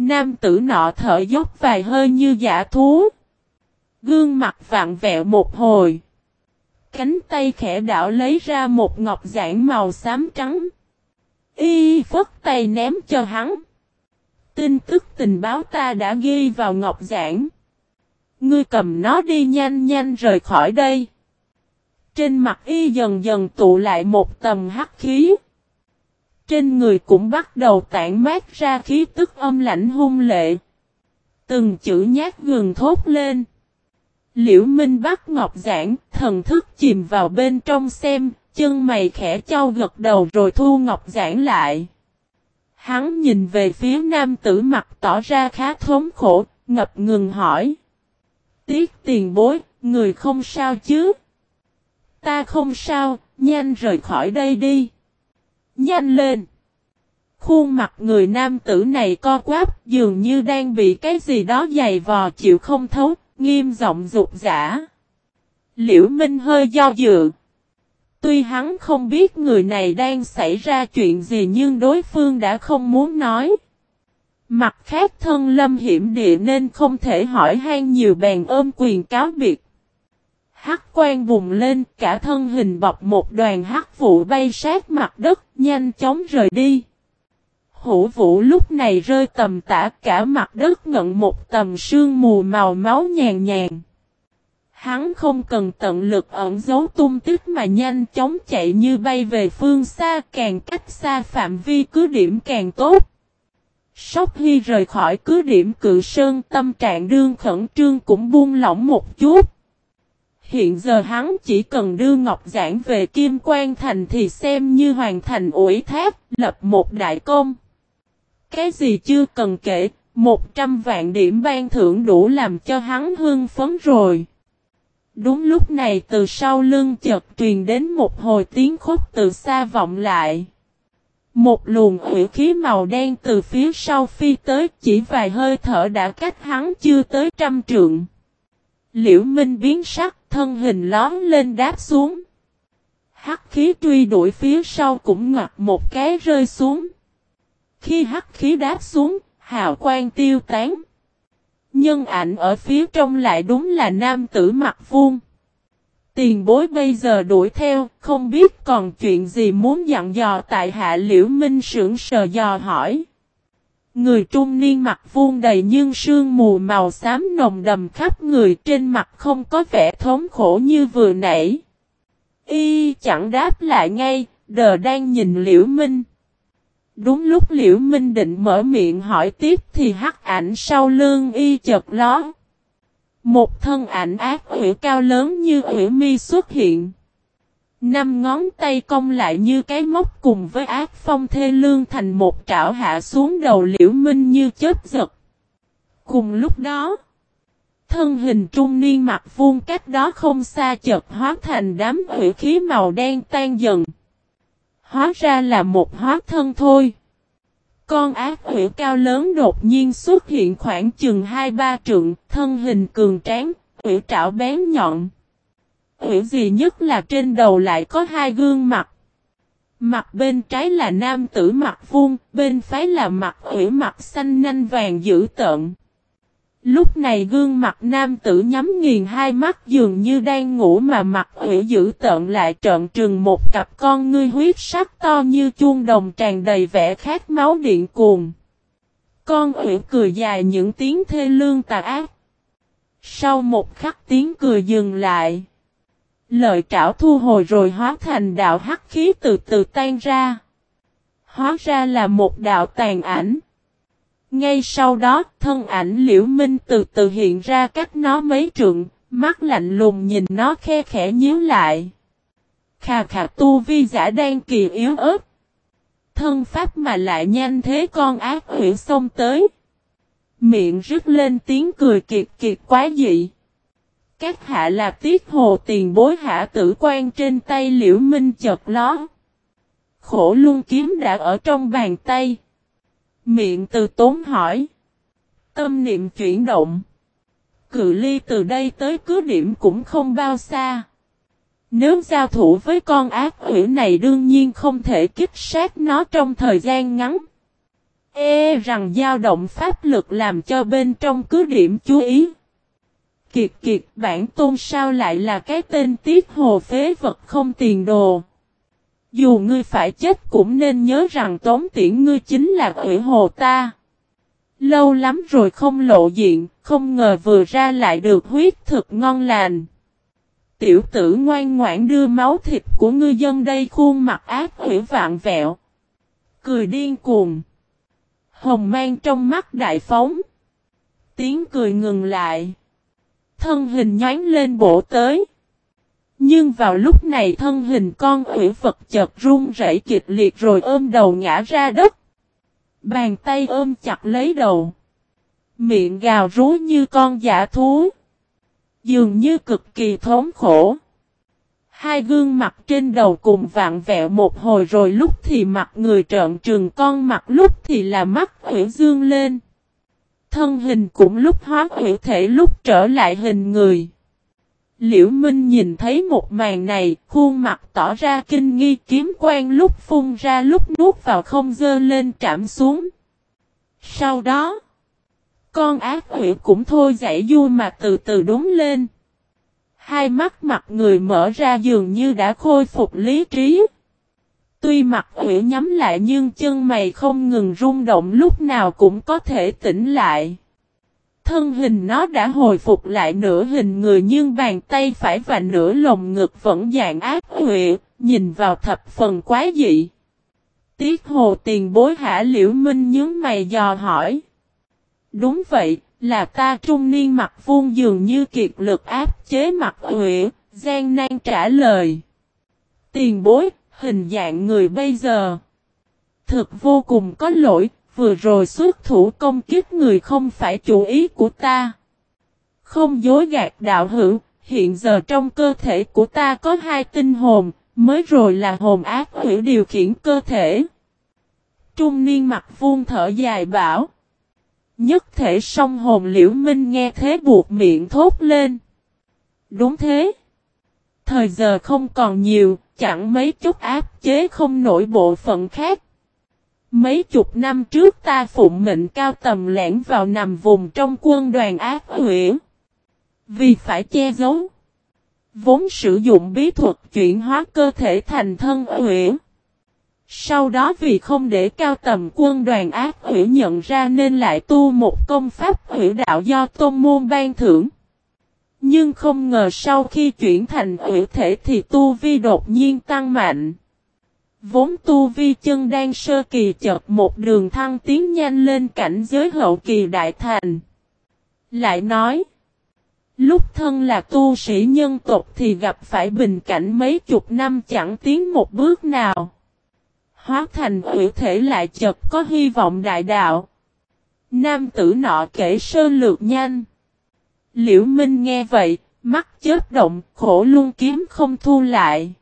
Nam tử nọ thở dốc vài hơi như dã thú. Gương mặt vặn vẹo một hồi. Cánh tay khẽ đảo lấy ra một ngọc giản màu xám trắng. Y phất tay ném cho hắn. Tin tức tình báo ta đã ghi vào ngọc giản. Ngươi cầm nó đi, nhanh nhanh rời khỏi đây. Trên mặt y dần dần tụ lại một tầng hắc khí. Trên người cũng bắt đầu tản mát ra khí tức âm lãnh hung lệ. Từng chữ nhát gừng thốt lên. Liễu Minh bắt ngọc giản, thần thức chìm vào bên trong xem, chân mày khẽ chau gật đầu rồi thu ngọc giản lại. Hắn nhìn về phía nam tử mặt tỏ ra khá thống khổ, ngập ngừng hỏi. Tiết tiền bối, người không sao chứ? Ta không sao, nhanh rời khỏi đây đi. Nhanh lên. Khuôn mặt người nam tử này co quắp, dường như đang bị cái gì đó giày vò chịu không thấu, nghiêm giọng dục dã. Liễu Minh hơi do dự. Tuy hắn không biết người này đang xảy ra chuyện gì nhưng đối phương đã không muốn nói. Mặt khác thân lâm hiểm địa nên không thể hỏi han nhiều, bèn ôm quyền cáo biệt. Hắc quang bùng lên, cả thân hình bọc một đoàn hắc vụ bay sát mặt đất, nhanh chóng rời đi. Hữu vũ lúc này rơi tầm tã, cả mặt đất ngận một tầm sương mù màu máu nhàn nhàn. Hắn không cần tận lực ẩn giấu tung tích mà nhanh chóng chạy như bay về phương xa, càng cách xa phạm vi cứ điểm càng tốt. Sóc Hy rời khỏi cứ điểm Cự Sơn, tâm trạng đương khẩn trương cũng buông lỏng một chút. Hiện giờ hắn chỉ cần đưa ngọc giản về Kim Quan Thành thì xem như hoàn thành ủy thác, lập một đại công. Cái gì chưa cần kể, 100 vạn điểm ban thưởng đủ làm cho hắn hưng phấn rồi. Đúng lúc này từ sau lưng chợt truyền đến một hồi tiếng khóc từ xa vọng lại. Một luồng hủy khí màu đen từ phía sau phi tới, chỉ vài hơi thở đã cách hắn chưa tới 100 trượng. Liễu Minh biến sắc, thân hình lóm lên đáp xuống. Hắc khí truy đuổi phía sau cũng ngoặt một cái rơi xuống. Khi hắc khí đáp xuống, hào quang tiêu tán. Nhân ảnh ở phía trong lại đúng là nam tử mặt vuông. Tiền bối bây giờ đuổi theo, không biết còn chuyện gì muốn dặn dò tại hạ. Liễu Minh sững sờ dò hỏi. Người trung niên mặt vuông đầy nhưng sương mù màu xám nồng đầm khắp người, trên mặt không có vẻ thống khổ như vừa nãy. Y chẳng đáp lại ngay, đờ đang nhìn Liễu Minh. Đúng lúc Liễu Minh định mở miệng hỏi tiếp thì hắc ảnh sau lưng y chợt lóe. Một thân ảnh ác ủy cao lớn như ủy mi xuất hiện. 5 ngón tay cong lại như cái móc cùng với ác phong thê lương thành một trảo hạ xuống đầu Liễu Minh như chớp giật. Cùng lúc đó, thân hình trung niên mặt vuông cách đó không xa chợt hóa thành đám hủy khí màu đen tan dần. Hóa ra là một hóa thân thôi. Con ác hủy cao lớn đột nhiên xuất hiện khoảng chừng 2-3 trượng, thân hình cường tráng, hủy trảo bén nhọn. Hủy gì nhất là trên đầu lại có 2 gương mặt. Mặt bên trái là nam tử mặt vuông, bên phải là mặt hủy mặt xanh nanh vàng dữ tợn. Lúc này gương mặt nam tử nhắm nghiền 2 mắt dường như đang ngủ mà mặt hủy dữ tợn lại trợn trừng một cặp con ngươi huyết sắc to như chuông đồng tràn đầy vẻ khát máu điện cuồng. Con hủy cười dài những tiếng thê lương tà ác. Sau một khắc tiếng cười dừng lại. Lợi trảo thu hồi rồi hóa thành đạo hắc khí từ từ tan ra. Hóa ra là một đạo tàn ảnh. Ngay sau đó, thân ảnh Liễu Minh từ từ hiện ra cách nó mấy trượng, mắt lạnh lùng nhìn nó khe khẽ nhíu lại. Khà khà, tu vi giả đang kỳ yếu ớt. Thân pháp mà lại nhanh thế, con ác hủy xông tới. Miệng rứt lên tiếng cười kiệt kiệt quá dị. Các hạ là Tiết Hồ tiền bối hạ tử quan trên tay Liễu Minh chợt lóe. Khổ luân kiếm đã ở trong bàn tay. Miệng từ tốn hỏi. Tâm niệm chuyển động. Cự ly từ đây tới cứ điểm cũng không bao xa. Nếu giao thủ với con ác quỷ này đương nhiên không thể kích sát nó trong thời gian ngắn. Rằng dao động pháp lực làm cho bên trong cứ điểm chú ý. Kiệt kiệt, bản tôn sao lại là cái tên Tiết Hồ phế vật không tiền đồ. Dù ngươi phải chết cũng nên nhớ rằng tống tiễn ngươi chính là Ủy Hồ ta. Lâu lắm rồi không lộ diện, không ngờ vừa ra lại được huyết thực ngon lành. Tiểu tử ngoan ngoãn đưa máu thịt của ngư dân đây, khuôn mặt ác quỷ vạn vẹo. Cười điên cuồng. Hồng mang trong mắt đại phóng. Tiếng cười ngừng lại. Thân hình nhoáng lên bổ tới. Nhưng vào lúc này thân hình con quỷ vật chợt run rẩy kịch liệt rồi ôm đầu ngã ra đất. Bàn tay ôm chặt lấy đầu. Miệng gào rú như con dã thú. Dường như cực kỳ thống khổ. Hai gương mặt trên đầu cùng vặn vẹo một hồi rồi lúc thì mặt người trợn trừng con mặt, lúc thì là mắt quỷ dương lên. Thân hình cũng lúc hóa quỷ thể lúc trở lại hình người. Liễu Minh nhìn thấy một màn này, khuôn mặt tỏ ra kinh nghi, kiếm quang lúc phun ra lúc nuốt vào không dơ lên trảm xuống. Sau đó, con ác quỷ cũng thôi dãy vui mà từ từ đúng lên. Hai mắt mặt người mở ra dường như đã khôi phục lý trí. Tuy mặt quỷ nhắm lại nhưng chân mày không ngừng rung động, lúc nào cũng có thể tỉnh lại. Thân hình nó đã hồi phục lại nửa hình người nhưng bàn tay phải và nửa lồng ngực vẫn dạng ác quỷ, nhìn vào thập phần quái dị. Tiết Hồ tiền bối hả? Liễu Minh nhướng mày dò hỏi. Đúng vậy, là ta. Trung niên mặt vuông dường như kiệt lực áp chế mặt quỷ, gian nan trả lời. Tiền bối, hình dạng người bây giờ thực vô cùng có lỗi, vừa rồi xuất thủ công kích người không phải chủ ý của ta. Không dối gạt đạo hữu, hiện giờ trong cơ thể của ta có hai tinh hồn, mới rồi là hồn ác quỷ điều khiển cơ thể. Trung niên mặt vuông thở dài bảo. Nhất thể song hồn. Liễu Minh nghe thế buộc miệng thốt lên. Đúng thế. Thời giờ không còn nhiều, chẳng mấy chút áp chế không nổi bộ phận khác. Mấy chục năm trước ta phụng mệnh cao tầm lẻn vào nằm vùng trong quân đoàn ác quỷ. Vì phải che giấu, vốn sử dụng bí thuật chuyển hóa cơ thể thành thân quỷ. Sau đó vì không để cao tầm quân đoàn ác quỷ nhận ra nên lại tu một công pháp quỷ đạo do tôn môn ban thưởng. Nhưng không ngờ sau khi chuyển thành quỷ thể thì tu vi đột nhiên tăng mạnh. Vốn tu vi chân đan sơ kỳ chợt một đường thăng tiến nhanh lên cảnh giới hậu kỳ đại thành. Lại nói, lúc thân là tu sĩ nhân tộc thì gặp phải bình cảnh mấy chục năm chẳng tiến một bước nào. Hóa thành quỷ thể lại chợt có hy vọng đại đạo. Nam tử nọ kể sơ lược nhanh. Liễu Minh nghe vậy, mắt chớp động, khổ luôn kiếm không thu lại.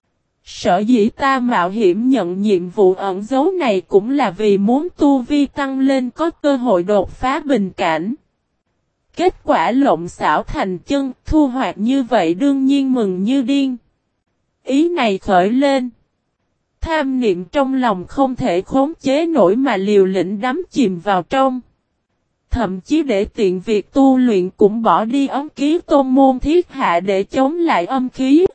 Sở dĩ ta mạo hiểm nhận nhiệm vụ ẩn giấu này cũng là vì muốn tu vi tăng lên, có cơ hội đột phá bình cảnh. Kết quả lộn xảo thành chân, thu hoạch như vậy đương nhiên mừng như điên. Ý này khởi lên. Tham niệm trong lòng không thể khống chế nổi mà liều lĩnh đắm chìm vào trong. Thậm chí để tiện việc tu luyện cũng bỏ đi ấm ký tôn môn thiết hạ để chống lại âm khí.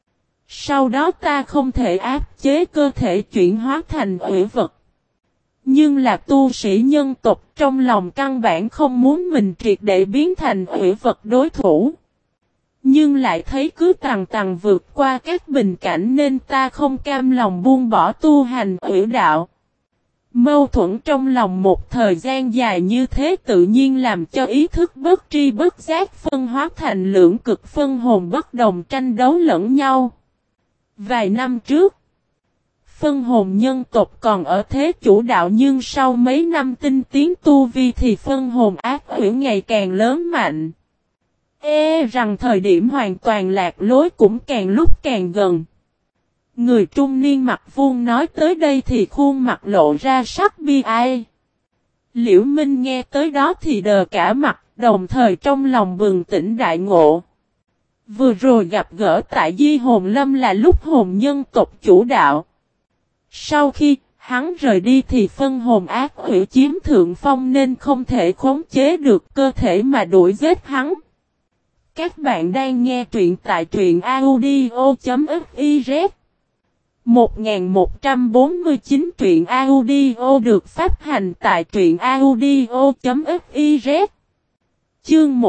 Sau đó ta không thể áp chế cơ thể chuyển hóa thành quỷ vật. Nhưng là tu sĩ nhân tộc, trong lòng căn bản không muốn mình triệt để biến thành quỷ vật đối thủ. Nhưng lại thấy cứ tằng tằng vượt qua các bình cảnh nên ta không cam lòng buông bỏ tu hành quỷ đạo. Mâu thuẫn trong lòng một thời gian dài như thế tự nhiên làm cho ý thức bất tri bất giác phân hóa thành lưỡng cực phân hồn bất đồng tranh đấu lẫn nhau. Vài năm trước, phân hồn nhân tộc còn ở thế chủ đạo nhưng sau mấy năm tinh tiến tu vi thì phân hồn ác quỷ ngày càng lớn mạnh. Rằng thời điểm hoàn toàn lạc lối cũng càng lúc càng gần. Người trung niên mặt vuông nói tới đây thì khuôn mặt lộ ra sắc bi ai. Liễu Minh nghe tới đó thì đờ cả mặt, đồng thời trong lòng bừng tỉnh đại ngộ. Vừa rồi gặp gỡ tại Di Hồn Lâm là lúc hồn nhân tộc chủ đạo. Sau khi Hắn rời đi thì phân hồn ác quỷ chiếm thượng phong nên không thể khống chế được cơ thể mà đuổi giết hắn. Các bạn đang nghe truyện tại truyện audio.fiz 1149 truyện audio được phát hành tại truyện audio.fiz Chương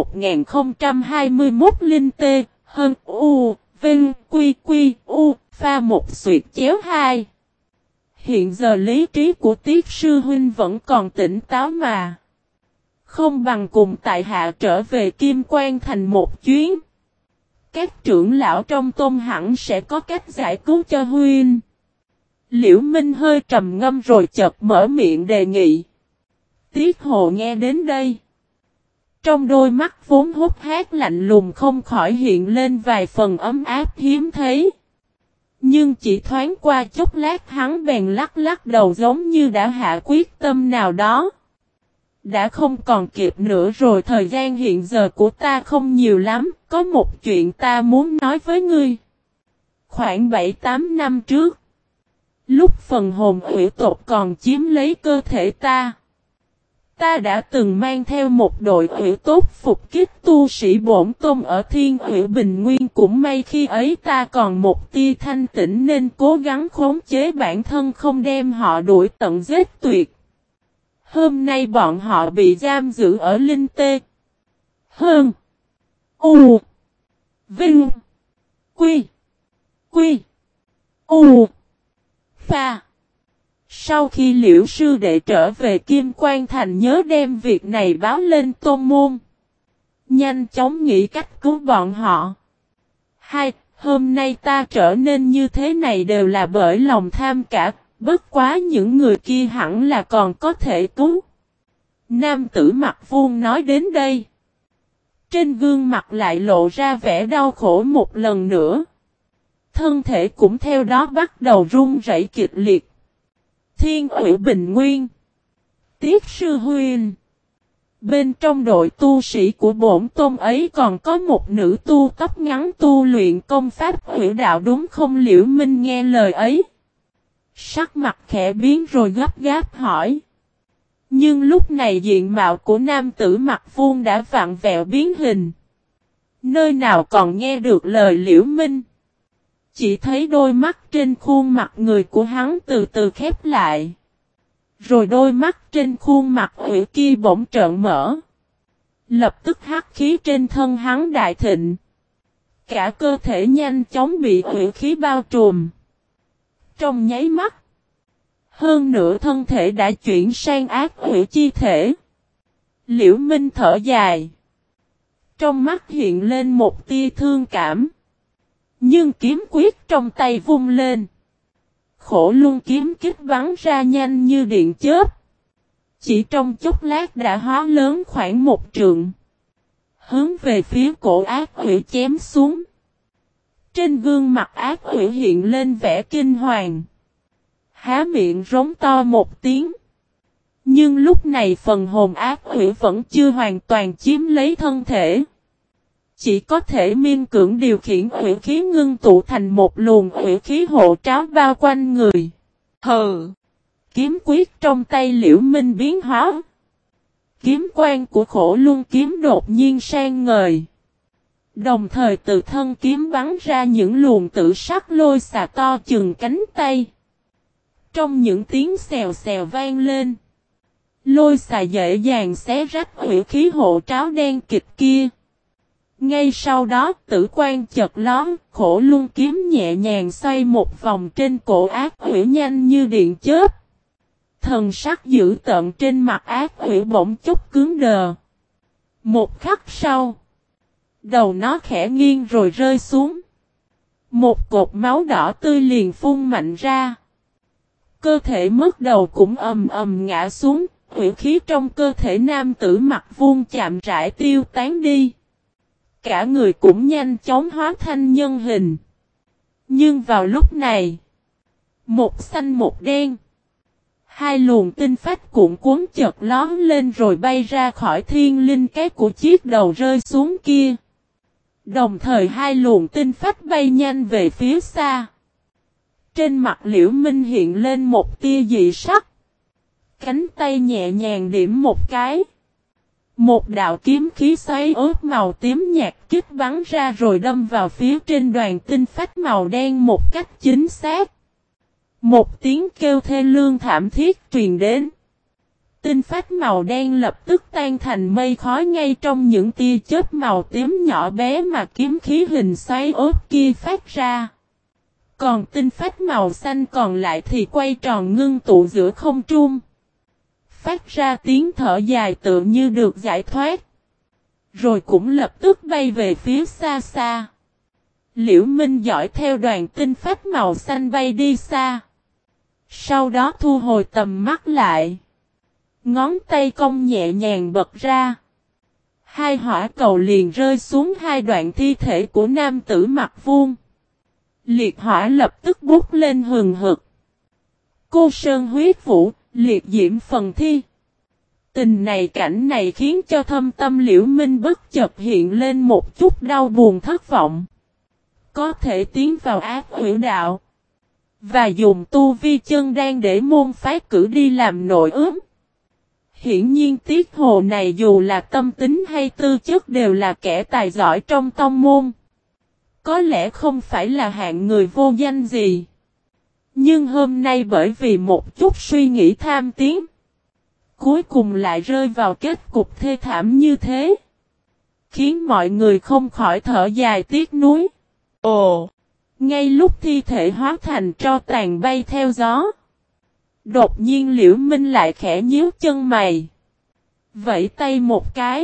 1021 Linh Tê, Hơn U, Vinh, Quy Quy, U, pha một xuyệt chéo hai. Hiện giờ lý trí của Tiết Sư Huynh vẫn còn tỉnh táo mà. Không bằng cùng tại hạ trở về Kim Quan Thành một chuyến. Các trưởng lão trong tôn hẳn sẽ có cách giải cứu cho Huynh. Liễu Minh hơi trầm ngâm rồi chợt mở miệng đề nghị. Tiết Hồ nghe đến đây. Trong đôi mắt vốn hút hát lạnh lùng không khỏi hiện lên vài phần ấm áp hiếm thấy. Nhưng chỉ thoáng qua chốc lát hắn bèn lắc lắc đầu giống như đã hạ quyết tâm nào đó. Đã không còn kịp nữa rồi, thời gian hiện giờ của ta không nhiều lắm, có một chuyện ta muốn nói với ngươi. Khoảng 7-8 năm trước, lúc phần hồn ủy tộc còn chiếm lấy cơ thể ta đã từng mang theo một đội ủy tốt phục kích tu sĩ bổn tôn ở Thiên Ủy Bình Nguyên. Cũng may khi ấy ta còn một tia thanh tĩnh nên cố gắng khống chế bản thân không đem họ đuổi tận giết tuyệt. Hôm nay bọn họ bị giam giữ ở Linh Tê, Hơn, U, Vinh, Quy, Quy, U, Pha. Sau khi Liễu sư đệ trở về Kim Quan Thành nhớ đem việc này báo lên tôn môn. Nhanh chóng nghĩ cách cứu bọn họ. Hôm nay ta trở nên như thế này đều là bởi lòng tham cả, bất quá những người kia hẳn là còn có thể cứu. Nam tử mặt vuông nói đến đây. Trên gương mặt lại lộ ra vẻ đau khổ một lần nữa. Thân thể cũng theo đó bắt đầu run rẩy kịch liệt. Thiên Ủy Bình Nguyên, Tiết Sư Huynh. Bên trong đội tu sĩ của bổn tôn ấy còn có một nữ tu tóc ngắn tu luyện công pháp Ủy đạo đúng không? Liễu Minh nghe lời ấy, sắc mặt khẽ biến rồi gấp gáp hỏi. Nhưng lúc này diện mạo của nam tử mặt vuông đã vặn vẹo biến hình. Nơi nào còn nghe được lời Liễu Minh. Chỉ thấy đôi mắt trên khuôn mặt người của hắn từ từ khép lại. Rồi đôi mắt trên khuôn mặt Ủy kia bỗng trợn mở. Lập tức hắc khí trên thân hắn đại thịnh. Cả cơ thể nhanh chóng bị Ủy khí bao trùm. Trong nháy mắt, hơn nữa thân thể đã chuyển sang ác Ủy chi thể. Liễu Minh thở dài. Trong mắt hiện lên một tia thương cảm. Nhưng kiếm quyết trong tay vung lên. Khổ luân kiếm kích bắn ra nhanh như điện chớp. Chỉ trong chốc lát đã hóa lớn khoảng một trượng. Hướng về phía cổ ác quỷ chém xuống. Trên gương mặt ác quỷ hiện lên vẻ kinh hoàng. Há miệng rống to một tiếng. Nhưng lúc này phần hồn ác quỷ vẫn chưa hoàn toàn chiếm lấy thân thể. Chỉ có thể miên cưỡng điều khiển ủy khí ngưng tụ thành một luồng ủy khí hộ tráo bao quanh người. Hừ! Kiếm quyết trong tay Liễu Minh biến hóa. Kiếm quang của khổ luân kiếm đột nhiên sang ngời. Đồng thời từ thân kiếm bắn ra những luồng tử sắc lôi xà to chừng cánh tay. Trong những tiếng xèo xèo vang lên, lôi xà dễ dàng xé rách ủy khí hộ tráo đen kịch kia. Ngay sau đó tử quan chợt lóe, khổ luân kiếm nhẹ nhàng xoay một vòng trên cổ ác quỷ nhanh như điện chớp. Thần sắc dữ tợn trên mặt ác quỷ bỗng chốc cứng đờ. Một khắc sau, đầu nó khẽ nghiêng rồi rơi xuống. Một cột máu đỏ tươi liền phun mạnh ra. Cơ thể mất đầu cũng ầm ầm ngã xuống, quỷ khí trong cơ thể nam tử mặt vuông chạm rãi tiêu tán đi. Cả người cũng nhanh chóng hóa thành nhân hình. Nhưng vào lúc này, một xanh một đen, hai luồng tinh phách cuộn cuốn chợt lóe lên rồi bay ra khỏi thiên linh cái của chiếc đầu rơi xuống kia. Đồng thời hai luồng tinh phách bay nhanh về phía xa. Trên mặt Liễu Minh hiện lên một tia dị sắc. Cánh tay nhẹ nhàng điểm một cái. Một đạo kiếm khí xoáy ướt màu tím nhạt kích bắn ra rồi đâm vào phía trên đoàn tinh phách màu đen một cách chính xác. Một tiếng kêu thê lương thảm thiết truyền đến. Tinh phách màu đen lập tức tan thành mây khói ngay trong những tia chớp màu tím nhỏ bé mà kiếm khí hình xoáy ướt kia phát ra. Còn tinh phách màu xanh còn lại thì quay tròn ngưng tụ giữa không trung. Phát ra tiếng thở dài tựa như được giải thoát. Rồi cũng lập tức bay về phía xa xa. Liễu Minh dõi theo đoàn tinh phách màu xanh bay đi xa. Sau đó thu hồi tầm mắt lại. Ngón tay cong nhẹ nhàng bật ra. Hai hỏa cầu liền rơi xuống hai đoạn thi thể của nam tử mặc vuông. Liệt hỏa lập tức bút lên hừng hực. Cô sơn huyết vũ, liệt diễm phần thi. Cảnh này khiến cho thâm tâm Liễu Minh bất chợt hiện lên một chút đau buồn thất vọng. Có thể tiến vào ác quỷ đạo. Và dùng tu vi chân đan để môn phái cử đi làm nội ướm. Hiển nhiên Tiết Hồ này dù là tâm tính hay tư chất đều là kẻ tài giỏi trong tông môn. Có lẽ không phải là hạng người vô danh gì. Nhưng hôm nay bởi vì một chút suy nghĩ tham tiến. Cuối cùng lại rơi vào kết cục thê thảm như thế. Khiến mọi người không khỏi thở dài tiếc nuối. Ồ! Ngay lúc thi thể hóa thành tro tàn bay theo gió. Đột nhiên Liễu Minh lại khẽ nhíu chân mày. Vẫy tay một cái.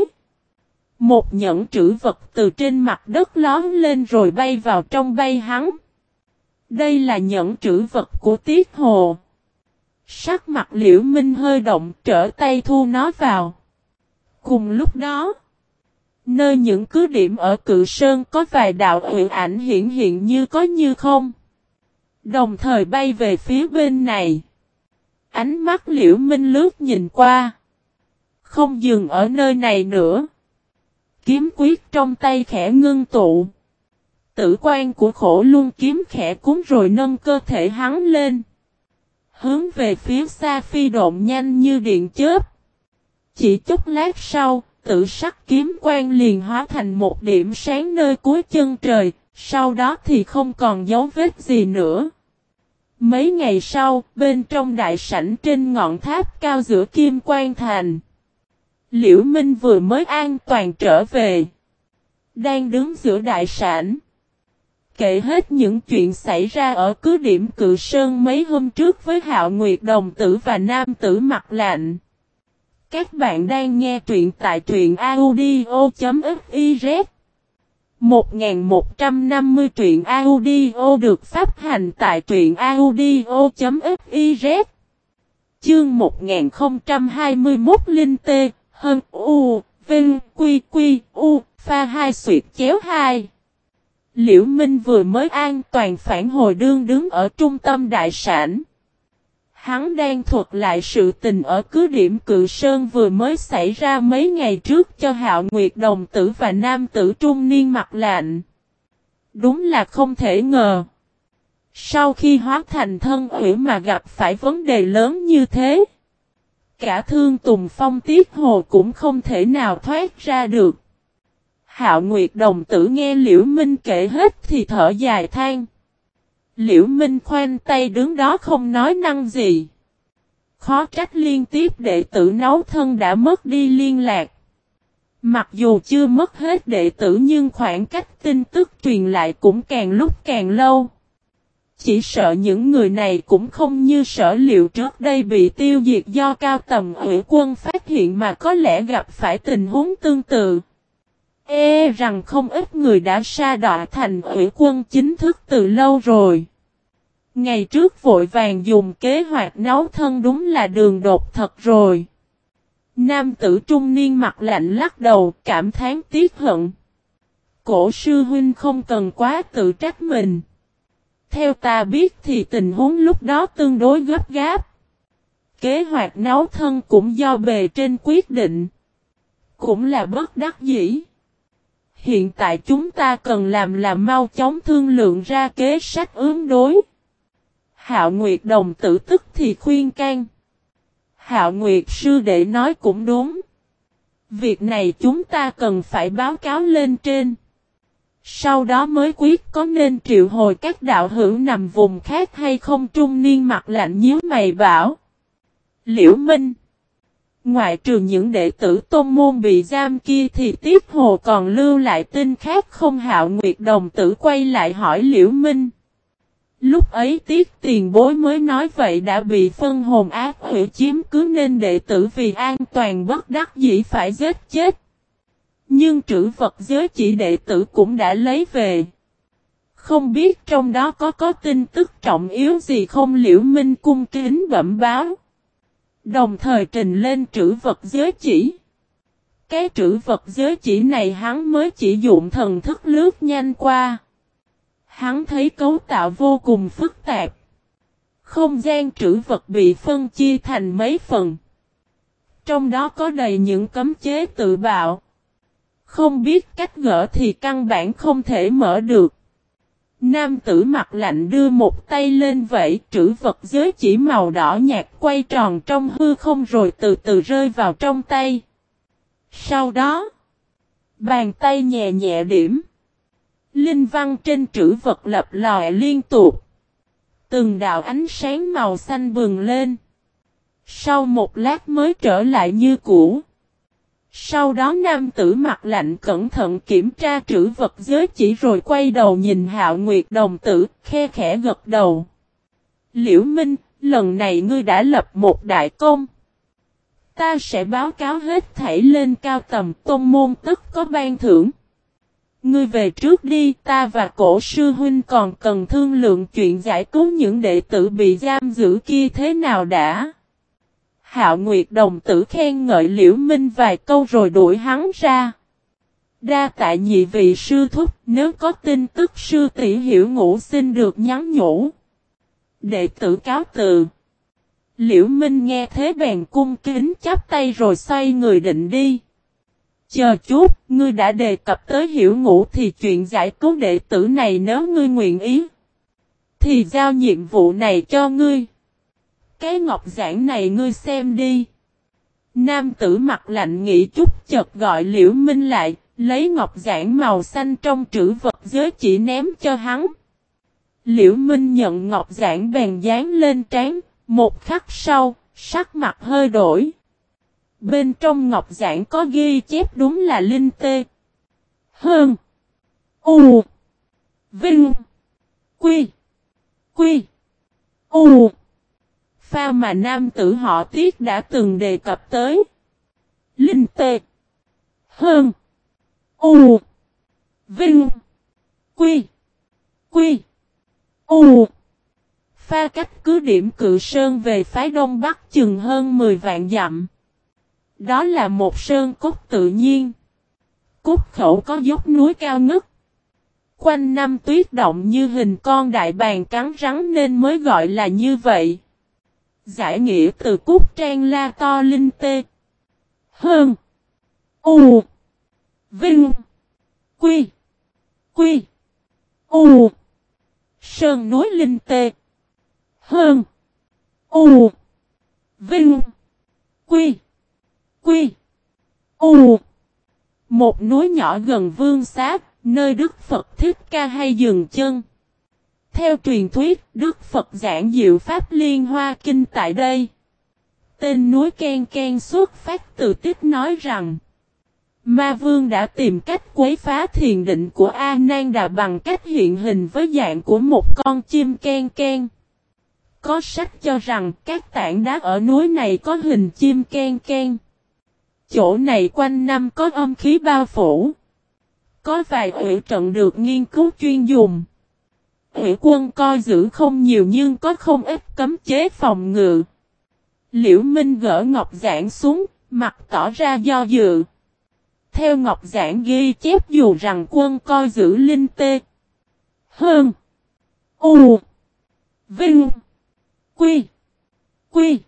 Một nhẫn trữ vật từ trên mặt đất lóm lên rồi bay vào trong bay hắn. Đây là nhẫn trữ vật của Tiết Hồ. Sắc mặt Liễu Minh hơi động trở tay thu nó vào. Cùng lúc đó. Nơi những cứ điểm ở Cự Sơn có vài đạo huyền ảnh hiển hiện như có như không. Đồng thời bay về phía bên này. Ánh mắt Liễu Minh lướt nhìn qua. Không dừng ở nơi này nữa. Kiếm quyết trong tay khẽ ngưng tụ. Tử quan của Khổ Luân kiếm khẽ cuốn rồi nâng cơ thể hắn lên. Hướng về phía xa phi độn nhanh như điện chớp. Chỉ chút lát sau, tự sắc kiếm quang liền hóa thành một điểm sáng nơi cuối chân trời, sau đó thì không còn dấu vết gì nữa. Mấy ngày sau, bên trong đại sảnh trên ngọn tháp cao giữa Kim Quan Thành, Liễu Minh vừa mới an toàn trở về. Đang đứng giữa đại sảnh, kể hết những chuyện xảy ra ở cứ điểm Cự Sơn mấy hôm trước với Hạo Nguyệt đồng tử và nam tử mặt lạnh. Các bạn đang nghe truyện tại truyện audio.fiz 1150 truyện audio được phát hành tại truyện audio.fiz. Chương 1021 Linh Tê, Hân U, Vinh, Quy Quy, U, pha 2 xuyệt chéo 2. Liễu Minh vừa mới an toàn phản hồi đứng ở trung tâm đại sảnh. Hắn đang thuật lại sự tình ở cứ điểm Cự Sơn vừa mới xảy ra mấy ngày trước cho Hạo Nguyệt đồng tử và nam tử trung niên mặt lạnh. Đúng là không thể ngờ. Sau khi hóa thành thân ủy mà gặp phải vấn đề lớn như thế. Cả Thương Tùng Phong Tiết Hồ cũng không thể nào thoát ra được. Hạo Nguyệt đồng tử nghe Liễu Minh kể hết thì thở dài than. Liễu Minh khoanh tay đứng đó không nói năng gì. Khó trách liên tiếp đệ tử nấu thân đã mất đi liên lạc. Mặc dù chưa mất hết đệ tử nhưng khoảng cách tin tức truyền lại cũng càng lúc càng lâu. Chỉ sợ những người này cũng không như Sở Liệu trước đây bị tiêu diệt do cao tầm ủy quân phát hiện mà có lẽ gặp phải tình huống tương tự. Rằng không ít người đã sa đọa thành ủy quân chính thức từ lâu rồi. Ngày trước vội vàng dùng kế hoạch nấu thân đúng là đường đột thật rồi. Nam tử trung niên mặt lạnh lắc đầu cảm thán tiếc hận. Cổ sư huynh không cần quá tự trách mình. Theo ta biết thì tình huống lúc đó tương đối gấp gáp. Kế hoạch nấu thân cũng do bề trên quyết định. Cũng là bất đắc dĩ. Hiện tại chúng ta cần làm là mau chóng thương lượng ra kế sách ứng đối. Hạo Nguyệt đồng tử tức thì khuyên can. Hạo Nguyệt sư đệ nói cũng đúng. Việc này chúng ta cần phải báo cáo lên trên. Sau đó mới quyết có nên triệu hồi các đạo hữu nằm vùng khác hay không. Trung niên mặt lạnh nhíu mày bảo. Liễu Minh. Ngoại trừ những đệ tử tôn môn bị giam kia thì tiếp hồ còn lưu lại tin khác không. Hạo Nguyệt đồng tử quay lại hỏi Liễu Minh. Lúc ấy Tiết tiền bối mới nói vậy đã bị phân hồn ác quỷ chiếm cứ nên đệ tử vì an toàn bất đắc dĩ phải giết chết. Nhưng trữ vật giới chỉ đệ tử cũng đã lấy về. Không biết trong đó có tin tức trọng yếu gì không. Liễu Minh cung kính bẩm báo. Đồng thời trình lên trữ vật giới chỉ. Cái trữ vật giới chỉ này hắn mới chỉ dụng thần thức lướt nhanh qua. Hắn thấy cấu tạo vô cùng phức tạp. Không gian trữ vật bị phân chia thành mấy phần. Trong đó có đầy những cấm chế tự bạo. Không biết cách gỡ thì căn bản không thể mở được. Nam tử mặt lạnh đưa một tay lên vẫy, trữ vật giới chỉ màu đỏ nhạt quay tròn trong hư không rồi từ từ rơi vào trong tay. Sau đó, bàn tay nhẹ nhẹ điểm. Linh văn trên trữ vật lập lòe liên tục. Từng đạo ánh sáng màu xanh bừng lên. Sau một lát mới trở lại như cũ. Sau đó nam tử mặt lạnh cẩn thận kiểm tra trữ vật giới chỉ rồi quay đầu nhìn Hạo Nguyệt đồng tử, khe khẽ gật đầu. Liễu Minh, lần này ngươi đã lập một đại công. Ta sẽ báo cáo hết thảy lên cao tầm tôn môn tức có ban thưởng. Ngươi về trước đi, ta và cổ sư huynh còn cần thương lượng chuyện giải cứu những đệ tử bị giam giữ kia thế nào đã. Hạo Nguyệt đồng tử khen ngợi Liễu Minh vài câu rồi đuổi hắn ra. Đa tạ nhị vị sư thúc, nếu có tin tức sư tỷ Hiểu Ngũ xin được nhắn nhủ. Đệ tử cáo từ. Liễu Minh nghe thế bèn cung kính chắp tay rồi xoay người định đi. Chờ chút, ngươi đã đề cập tới Hiểu Ngũ thì chuyện giải cứu đệ tử này nếu ngươi nguyện ý. Thì giao nhiệm vụ này cho ngươi. Cái ngọc giản này ngươi xem đi. Nam tử mặt lạnh nghĩ chút chợt gọi Liễu Minh lại, lấy ngọc giản màu xanh trong trữ vật giới chỉ ném cho hắn. Liễu Minh nhận ngọc giản bèn dán lên trán, một khắc sau, sắc mặt hơi đổi. Bên trong ngọc giản có ghi chép đúng là Linh Tê. Hơn. U. Vinh. Quy. Quy. U. Pha mà nam tử họ Tiết đã từng đề cập tới. Linh Tê. Hơn. U. Vinh. Quy. Quy. U. Pha cách cứ điểm Cự Sơn về phái đông bắc chừng hơn 10 vạn dặm. Đó là một sơn cốt tự nhiên. Cốt khẩu có dốc núi cao ngất. Quanh năm tuyết động như hình con đại bàng cắn rắn nên mới gọi là như vậy. Giải nghĩa từ Cúc Trang La To Linh Tê. Hơn. U. Vinh. Quy. Quy. U. Sơn núi Linh Tê. Hơn. U. Vinh. Quy. Quy. U. Một núi nhỏ gần Vương Xá, nơi Đức Phật Thích Ca hay dừng chân. Theo truyền thuyết, Đức Phật giảng diệu Pháp Liên Hoa Kinh tại đây. Tên núi Ken Ken xuất phát từ tích nói rằng Ma Vương đã tìm cách quấy phá thiền định của A Nan Đà bằng cách hiện hình với dạng của một con chim Ken Ken. Có sách cho rằng các tảng đá ở núi này có hình chim Ken Ken. Chỗ này quanh năm có âm khí bao phủ. Có vài ủy trận được nghiên cứu chuyên dùng. Ủy quân coi giữ không nhiều nhưng có không ít cấm chế phòng ngự. Liễu Minh gỡ ngọc giản xuống, mặt tỏ ra do dự. Theo ngọc giản ghi chép dù rằng quân coi giữ Linh Tê. Hơn. U. Vinh. Quy. Quy.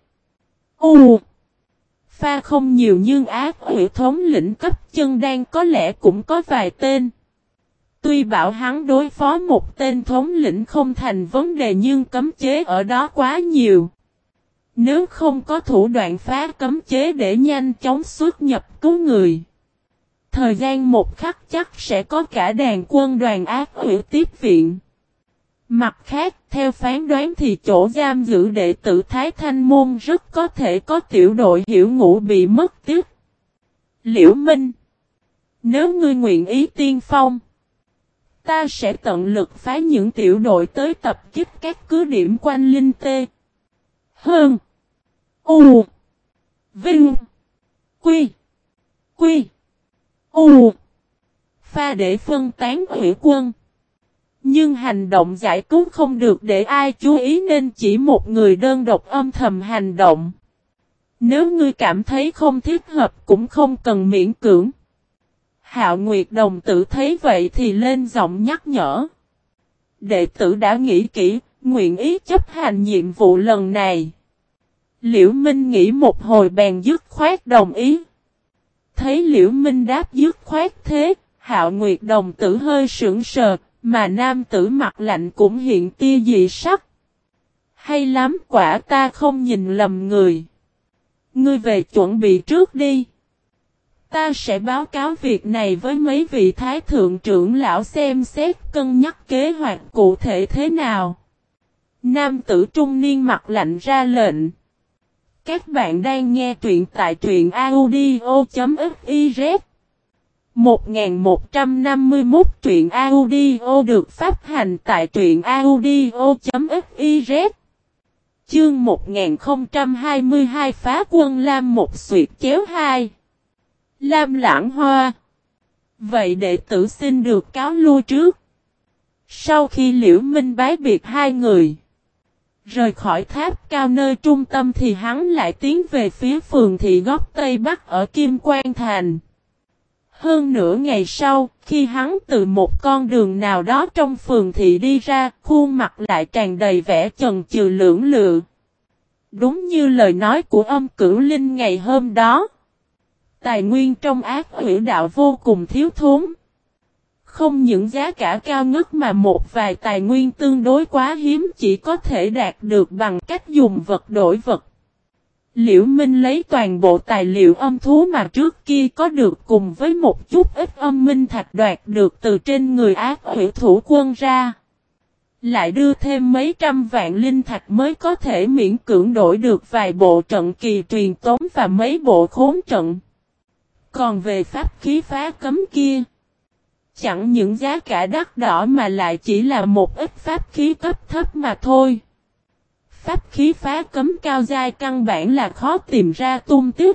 U. Pha không nhiều nhưng ác ủy thống lĩnh cấp chân đan có lẽ cũng có vài tên. Tuy bảo hắn đối phó một tên thống lĩnh không thành vấn đề nhưng cấm chế ở đó quá nhiều. Nếu không có thủ đoạn phá cấm chế để nhanh chóng xuất nhập cứu người, thời gian một khắc chắc sẽ có cả đàn quân đoàn ác quỷ tiếp viện. Mặt khác, theo phán đoán thì chỗ giam giữ đệ tử Thái Thanh Môn rất có thể có tiểu đội Hiểu Ngũ bị mất tích. Liễu Minh, nếu ngươi nguyện ý tiên phong, ta sẽ tận lực phá những tiểu đội tới tập kích các cứ điểm quanh Linh Tê. Hơn. U. Vinh. Quy. Quy. U. Pha để phân tán hủy quân. Nhưng hành động giải cứu không được để ai chú ý nên chỉ một người đơn độc âm thầm hành động. Nếu ngươi cảm thấy không thích hợp cũng không cần miễn cưỡng. Hạo Nguyệt đồng tử thấy vậy thì lên giọng nhắc nhở. Đệ tử đã nghĩ kỹ, nguyện ý chấp hành nhiệm vụ lần này. Liễu Minh nghĩ một hồi bèn dứt khoát đồng ý. Thấy Liễu Minh đáp dứt khoát thế, Hạo Nguyệt đồng tử hơi sững sờ, mà nam tử mặt lạnh cũng hiện tia dị sắc. Hay lắm, quả ta không nhìn lầm người. Ngươi về chuẩn bị trước đi. Ta sẽ báo cáo việc này với mấy vị thái thượng trưởng lão xem xét cân nhắc kế hoạch cụ thể thế nào. Nam tử trung niên mặt lạnh ra lệnh. Các bạn đang nghe truyện tại truyện audio.fiz 1151 truyện audio được phát hành tại truyện audio.fiz. Chương 1022 phá quân Lam một xuyệt chéo 2. Lam Lãng Hoa. Vậy đệ tử xin được cáo lui trước. Sau khi Liễu Minh bái biệt hai người rời khỏi tháp cao nơi trung tâm thì hắn lại tiến về phía phường thị góc Tây Bắc ở Kim Quan Thành. Hơn nửa ngày sau, khi hắn từ một con đường nào đó trong phường thị đi ra, khuôn mặt lại tràn đầy vẻ chần chừ lưỡng lự. Đúng như lời nói của Âm Cửu Linh ngày hôm đó. Tài nguyên trong ác hủy đạo vô cùng thiếu thốn. Không những giá cả cao ngất mà một vài tài nguyên tương đối quá hiếm chỉ có thể đạt được bằng cách dùng vật đổi vật. Liễu Minh lấy toàn bộ tài liệu âm thú mà trước kia có được cùng với một chút ít âm minh thạch đoạt được từ trên người ác hủy thủ quân ra. Lại đưa thêm mấy trăm vạn linh thạch mới có thể miễn cưỡng đổi được vài bộ trận kỳ truyền tống và mấy bộ khốn trận. Còn về pháp khí phá cấm kia, chẳng những giá cả đắt đỏ mà lại chỉ là một ít pháp khí cấp thấp mà thôi. Pháp khí phá cấm cao giai căn bản là khó tìm ra tung tích.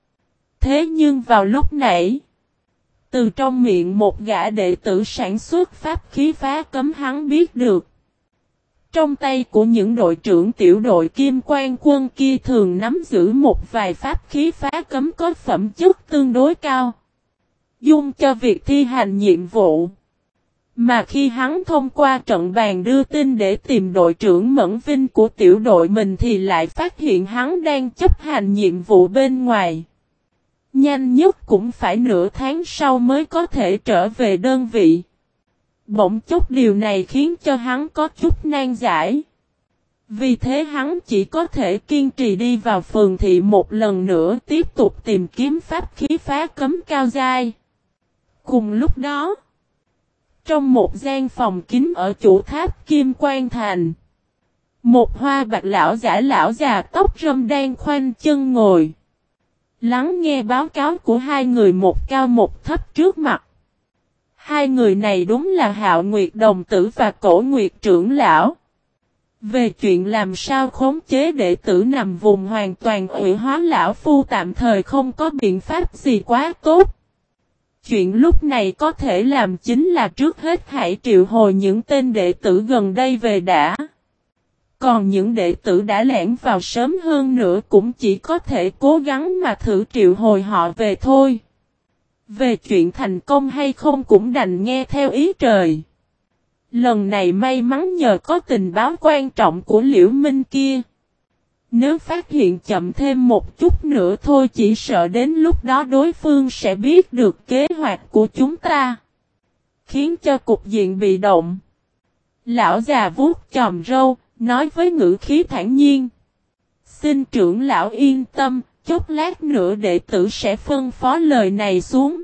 Thế nhưng vào lúc nãy, từ trong miệng một gã đệ tử sản xuất pháp khí phá cấm hắn biết được. Trong tay của những đội trưởng tiểu đội Kim Quan quân kia thường nắm giữ một vài pháp khí phá cấm có phẩm chất tương đối cao, dùng cho việc thi hành nhiệm vụ. Mà khi hắn thông qua trận bàn đưa tin để tìm đội trưởng Mẫn Vinh của tiểu đội mình thì lại phát hiện hắn đang chấp hành nhiệm vụ bên ngoài. Nhanh nhất cũng phải nửa tháng sau mới có thể trở về đơn vị. Bỗng chốc điều này khiến cho hắn có chút nan giải. Vì thế hắn chỉ có thể kiên trì đi vào phường thị một lần nữa tiếp tục tìm kiếm pháp khí phá cấm cao giai. Cùng lúc đó, trong một gian phòng kín ở chủ tháp Kim Quan Thành, một hoa bạch lão già tóc râm đang khoanh chân ngồi, lắng nghe báo cáo của hai người một cao một thấp trước mặt. Hai người này đúng là Hạo Nguyệt đồng tử và Cổ Nguyệt trưởng lão. Về chuyện làm sao khống chế đệ tử nằm vùng hoàn toàn ủy hóa lão phu tạm thời không có biện pháp gì quá tốt. Chuyện lúc này có thể làm chính là trước hết hãy triệu hồi những tên đệ tử gần đây về đã. Còn những đệ tử đã lẻn vào sớm hơn nữa cũng chỉ có thể cố gắng mà thử triệu hồi họ về thôi. Về chuyện thành công hay không cũng đành nghe theo ý trời. Lần này may mắn nhờ có tình báo quan trọng của Liễu Minh kia. Nếu phát hiện chậm thêm một chút nữa thôi chỉ sợ đến lúc đó đối phương sẽ biết được kế hoạch của chúng ta. khiến cho cục diện bị động. Lão già vuốt chòm râu, nói với ngữ khí thản nhiên. Xin trưởng lão yên tâm, chốc lát nữa đệ tử sẽ phân phó lời này xuống.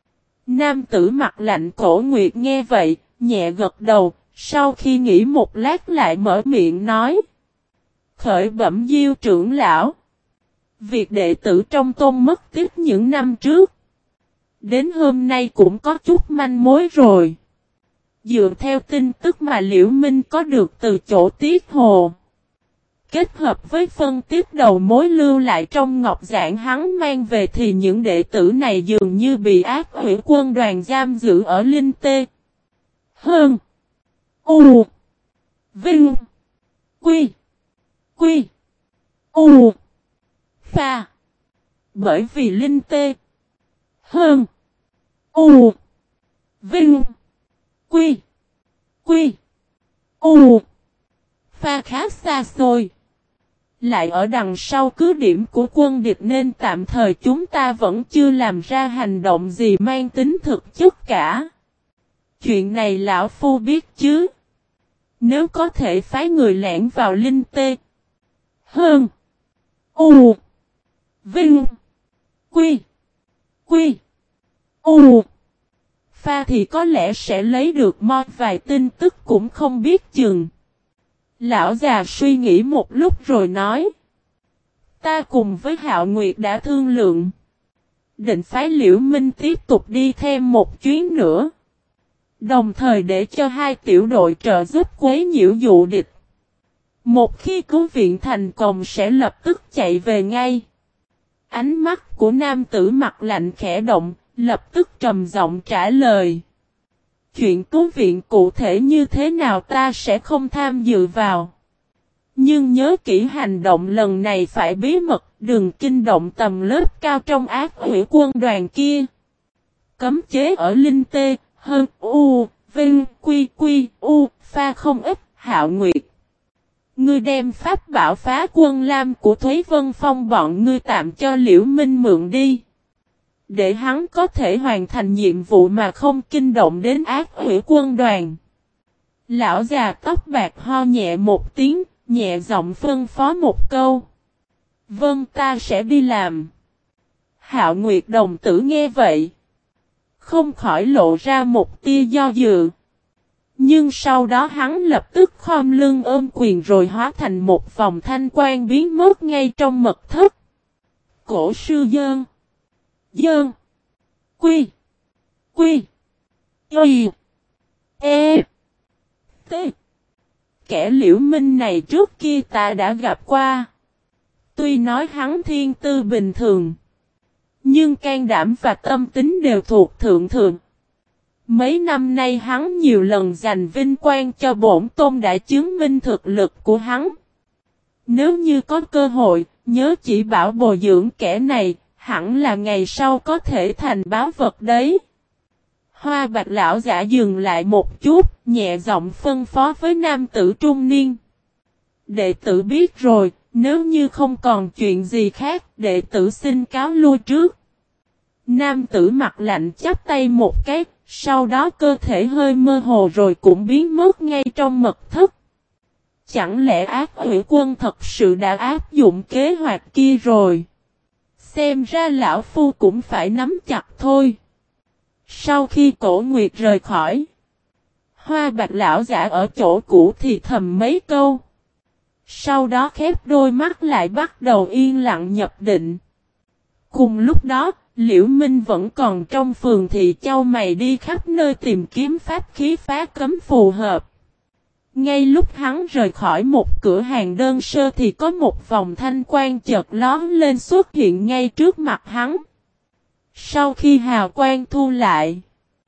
Nam tử mặt lạnh Cổ Nguyệt nghe vậy, nhẹ gật đầu, sau khi nghĩ một lát lại mở miệng nói. Khởi bẩm Diêu trưởng lão. Việc đệ tử trong tôn mất tích những năm trước. Đến hôm nay cũng có chút manh mối rồi. Dựa theo tin tức mà Liễu Minh có được từ chỗ Tiết Hồ. Kết hợp với phân tích đầu mối lưu lại trong ngọc giản hắn mang về thì những đệ tử này dường như bị ác quỷ quân đoàn giam giữ ở Linh Tê. Hơn. U. Vinh. Quy. Quy. U. Pha. Bởi vì Linh Tê. Hơn. U. Vinh. Quy. Quy. U. Pha khá xa xôi. Lại ở đằng sau cứ điểm của quân địch nên tạm thời chúng ta vẫn chưa làm ra hành động gì mang tính thực chất cả. Chuyện này lão phu biết chứ. Nếu có thể phái người lẻn vào Linh Tê. Hơn. U. Vinh. Quy. Quy. U. Pha thì có lẽ sẽ lấy được một vài tin tức cũng không biết chừng. Lão già suy nghĩ một lúc rồi nói. Ta cùng với Hạo Nguyệt đã thương lượng. Định phái Liễu Minh tiếp tục đi thêm một chuyến nữa. Đồng thời để cho hai tiểu đội trợ giúp quấy nhiễu dụ địch. Một khi cứu viện thành công sẽ lập tức chạy về ngay. Ánh mắt của nam tử mặt lạnh khẽ động, lập tức trầm giọng trả lời. Chuyện cứu viện cụ thể như thế nào ta sẽ không tham dự vào. Nhưng nhớ kỹ hành động lần này phải bí mật, đừng kinh động tầm lớp cao trong ác quỷ quân đoàn kia. Cấm chế ở Linh Tê, Hơn, U, Vinh, Quy, Quy, U, Pha không ít, Hạo Nguyệt. Ngươi đem pháp bảo phá quân lam của Thúy Vân Phong bọn ngươi tạm cho Liễu Minh mượn đi. Để hắn có thể hoàn thành nhiệm vụ mà không kinh động đến ác quỷ quân đoàn. Lão già tóc bạc ho nhẹ một tiếng, nhẹ giọng phân phó một câu. Vâng, ta sẽ đi làm. Hạo Nguyệt đồng tử nghe vậy. Không khỏi lộ ra một tia do dự. Nhưng sau đó hắn lập tức khom lưng ôm quyền rồi hóa thành một vòng thanh quang biến mất ngay trong mật thất. Cổ sư Dơn. Dơn. Quy. Quy. Y. E. T. Kẻ Liễu Minh này trước kia ta đã gặp qua. Tuy nói hắn thiên tư bình thường. Nhưng can đảm và tâm tính đều thuộc thượng thượng. Mấy năm nay hắn nhiều lần giành vinh quang cho bổn tôn đã chứng minh thực lực của hắn. Nếu như có cơ hội, nhớ chỉ bảo bồi dưỡng kẻ này, hẳn là ngày sau có thể thành báo vật đấy. Hoa bạch lão giả dừng lại một chút, nhẹ giọng phân phó với nam tử trung niên. Đệ tử biết rồi, nếu như không còn chuyện gì khác, đệ tử xin cáo lui trước. Nam tử mặt lạnh chắp tay một cái, sau đó cơ thể hơi mơ hồ rồi cũng biến mất ngay trong mật thất. Chẳng lẽ ác quỷ quân thật sự đã áp dụng kế hoạch kia rồi? Xem ra lão phu cũng phải nắm chặt thôi. Sau khi Cổ Nguyệt rời khỏi, Hoa bạch lão giả ở chỗ cũ thì thầm mấy câu. Sau đó khép đôi mắt lại bắt đầu yên lặng nhập định. Cùng lúc đó, Liễu Minh vẫn còn trong phường thị chau mày đi khắp nơi tìm kiếm pháp khí phá cấm phù hợp. Ngay lúc hắn rời khỏi một cửa hàng đơn sơ thì có một vòng thanh quang chợt lóe lên xuất hiện ngay trước mặt hắn. Sau khi hào quang thu lại,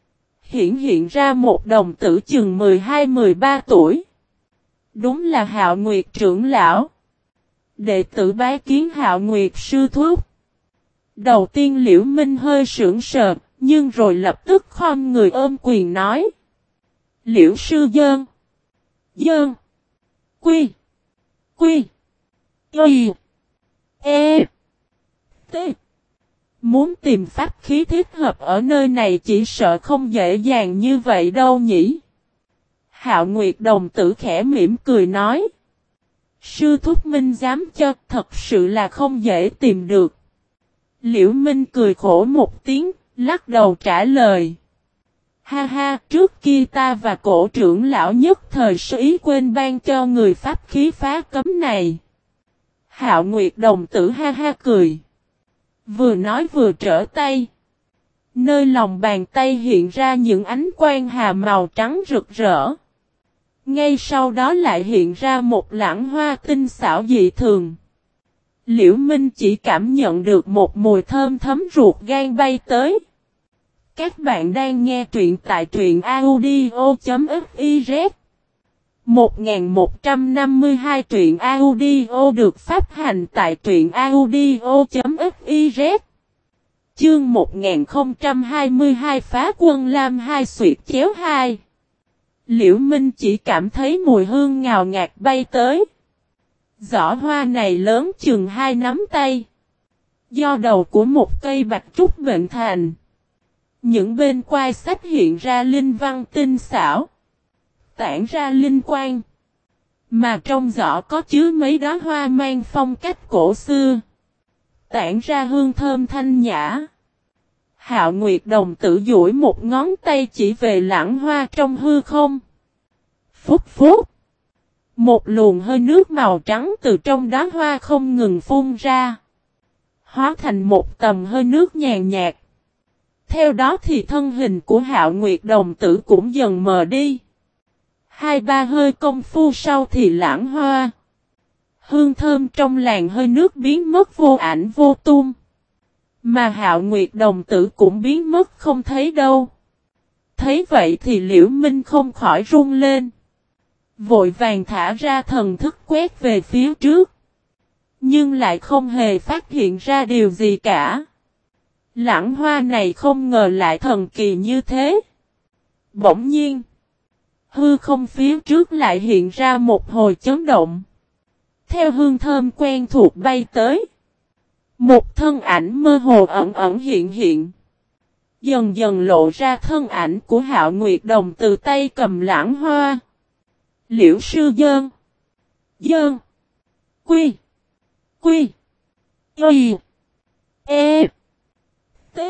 hiện ra một đồng tử chừng 12-13 tuổi. Đúng là Hạo Nguyệt trưởng lão. Đệ tử bái kiến Hạo Nguyệt sư thúc. Đầu tiên Liễu Minh hơi sững sờ, nhưng rồi lập tức khom người ôm quyền nói. Liễu sư Dơn. Dơn. Quy. Quy. Y. E. T. Muốn tìm pháp khí thích hợp ở nơi này chỉ sợ không dễ dàng như vậy đâu nhỉ. Hạo Nguyệt đồng tử khẽ mỉm cười nói. Sư thúc Minh dám cho thật sự là không dễ tìm được. Liễu Minh cười khổ một tiếng, lắc đầu trả lời. Ha ha, trước kia ta và cổ trưởng lão nhất thời sơ ý quên ban cho người pháp khí phá cấm này. Hạo Nguyệt đồng tử ha ha cười. Vừa nói vừa trở tay. Nơi lòng bàn tay hiện ra những ánh quang hà màu trắng rực rỡ. Ngay sau đó lại hiện ra một lẵng hoa tinh xảo dị thường. Liễu Minh chỉ cảm nhận được một mùi thơm thấm ruột gan bay tới. Các bạn đang nghe truyện tại truyện audio.fiz 1152 truyện audio được phát hành tại truyện audio.fiz. Chương 1022 phá quân Lam 2 xuyệt chéo 2. Liễu Minh chỉ cảm thấy mùi hương ngào ngạt bay tới. Giỏ hoa này lớn chừng 2 nắm tay. Do đầu của một cây bạch trúc bệnh thành. Những bên quai sách hiện ra linh văn tinh xảo. Tản ra linh quang. Mà trong giỏ có chứa mấy đóa hoa mang phong cách cổ xưa. Tản ra hương thơm thanh nhã. Hạo Nguyệt đồng tử duỗi một ngón tay chỉ về lẵng hoa trong hư không. Phúc phúc. Một luồng hơi nước màu trắng từ trong đóa hoa không ngừng phun ra. Hóa thành một tầm hơi nước nhàn nhạt. Theo đó thì thân hình của Hạo Nguyệt đồng tử cũng dần mờ đi. 2-3 hơi công phu sau thì lãng hoa. Hương thơm trong làn hơi nước biến mất vô ảnh vô tung. Mà Hạo Nguyệt đồng tử cũng biến mất không thấy đâu. Thấy vậy thì Liễu Minh không khỏi run lên. Vội vàng thả ra thần thức quét về phía trước. Nhưng lại không hề phát hiện ra điều gì cả. Lẵng hoa này không ngờ lại thần kỳ như thế. Bỗng nhiên. Hư không phía trước lại hiện ra một hồi chấn động. Theo hương thơm quen thuộc bay tới. Một thân ảnh mơ hồ ẩn ẩn hiện hiện. Dần dần lộ ra thân ảnh của Hạo Nguyệt đồng từ tay cầm lẵng hoa. Liễu sư dơn. Dơn. Quy. Quy. Y. E. T.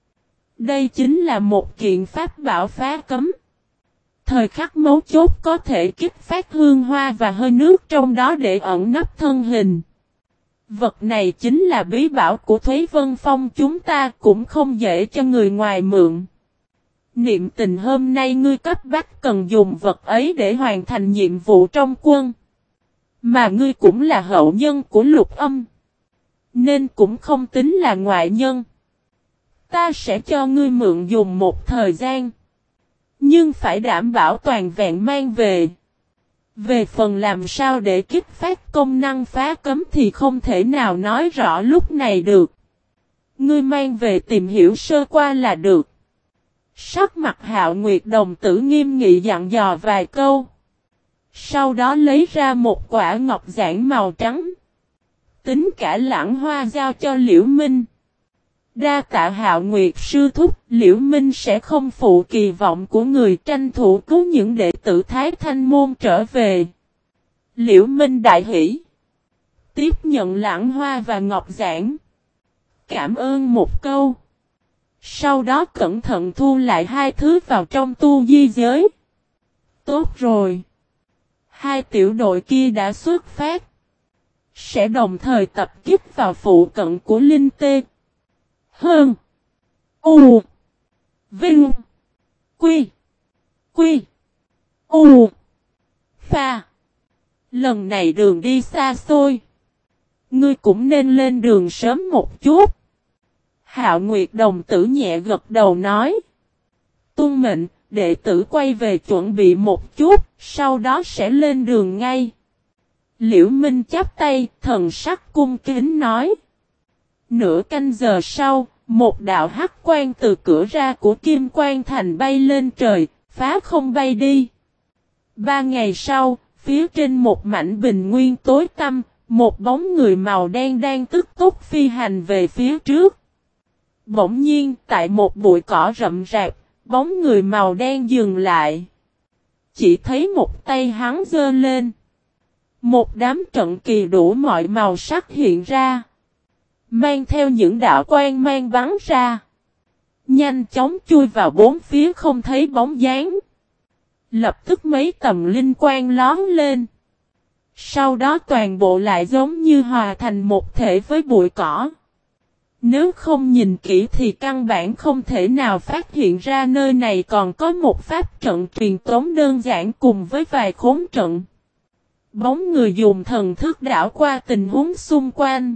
Đây chính là một kiện pháp bảo phá cấm. Thời khắc mấu chốt có thể kích phát hương hoa và hơi nước trong đó để ẩn nấp thân hình. Vật này chính là bí bảo của Thúy Vân Phong chúng ta cũng không dễ cho người ngoài mượn. Niệm tình hôm nay ngươi cấp bách cần dùng vật ấy để hoàn thành nhiệm vụ trong quân. Mà ngươi cũng là hậu nhân của Lục Âm. Nên cũng không tính là ngoại nhân. Ta sẽ cho ngươi mượn dùng một thời gian. Nhưng phải đảm bảo toàn vẹn mang về. Về phần làm sao để kích phát công năng phá cấm thì không thể nào nói rõ lúc này được. Ngươi mang về tìm hiểu sơ qua là được. Sắc mặt Hạo Nguyệt đồng tử nghiêm nghị dặn dò vài câu. Sau đó lấy ra một quả ngọc giản màu trắng. Tính cả lẵng hoa giao cho Liễu Minh. Đa tạ Hạo Nguyệt sư thúc, Liễu Minh sẽ không phụ kỳ vọng của người tranh thủ cứu những đệ tử Thái Thanh môn trở về. Liễu Minh đại hỉ. Tiếp nhận lẵng hoa và ngọc giản. Cảm ơn một câu. Sau đó cẩn thận thu lại hai thứ vào trong tu di giới. Tốt rồi. Hai tiểu đội kia đã xuất phát. Sẽ đồng thời tập kích vào phụ cận của Linh Tê. Hơn. U. Vinh. Quy. Quy. U. Pha. Lần này đường đi xa xôi. Ngươi cũng nên lên đường sớm một chút. Hạo Nguyệt đồng tử nhẹ gật đầu nói. Tuân mệnh, đệ tử quay về chuẩn bị một chút, sau đó sẽ lên đường ngay. Liễu Minh chắp tay, thần sắc cung kính nói. Nửa canh giờ sau, một đạo hắc quang từ cửa ra của Kim Quan Thành bay lên trời, phá không bay đi. 3 ngày sau, phía trên một mảnh bình nguyên tối tăm, một bóng người màu đen đang tức tốc phi hành về phía trước. Bỗng nhiên tại một bụi cỏ rậm rạp, bóng người màu đen dừng lại. Chỉ thấy một tay hắn giơ lên. Một đám trận kỳ đủ mọi màu sắc hiện ra. Mang theo những đạo quang mang bắn ra. Nhanh chóng chui vào bốn phía không thấy bóng dáng. Lập tức mấy tầm linh quang lóm lên. Sau đó toàn bộ lại giống như hòa thành một thể với bụi cỏ. Nếu không nhìn kỹ thì căn bản không thể nào phát hiện ra nơi này còn có một pháp trận truyền tống đơn giản cùng với vài khốn trận. Bóng người dùng thần thức đảo qua tình huống xung quanh.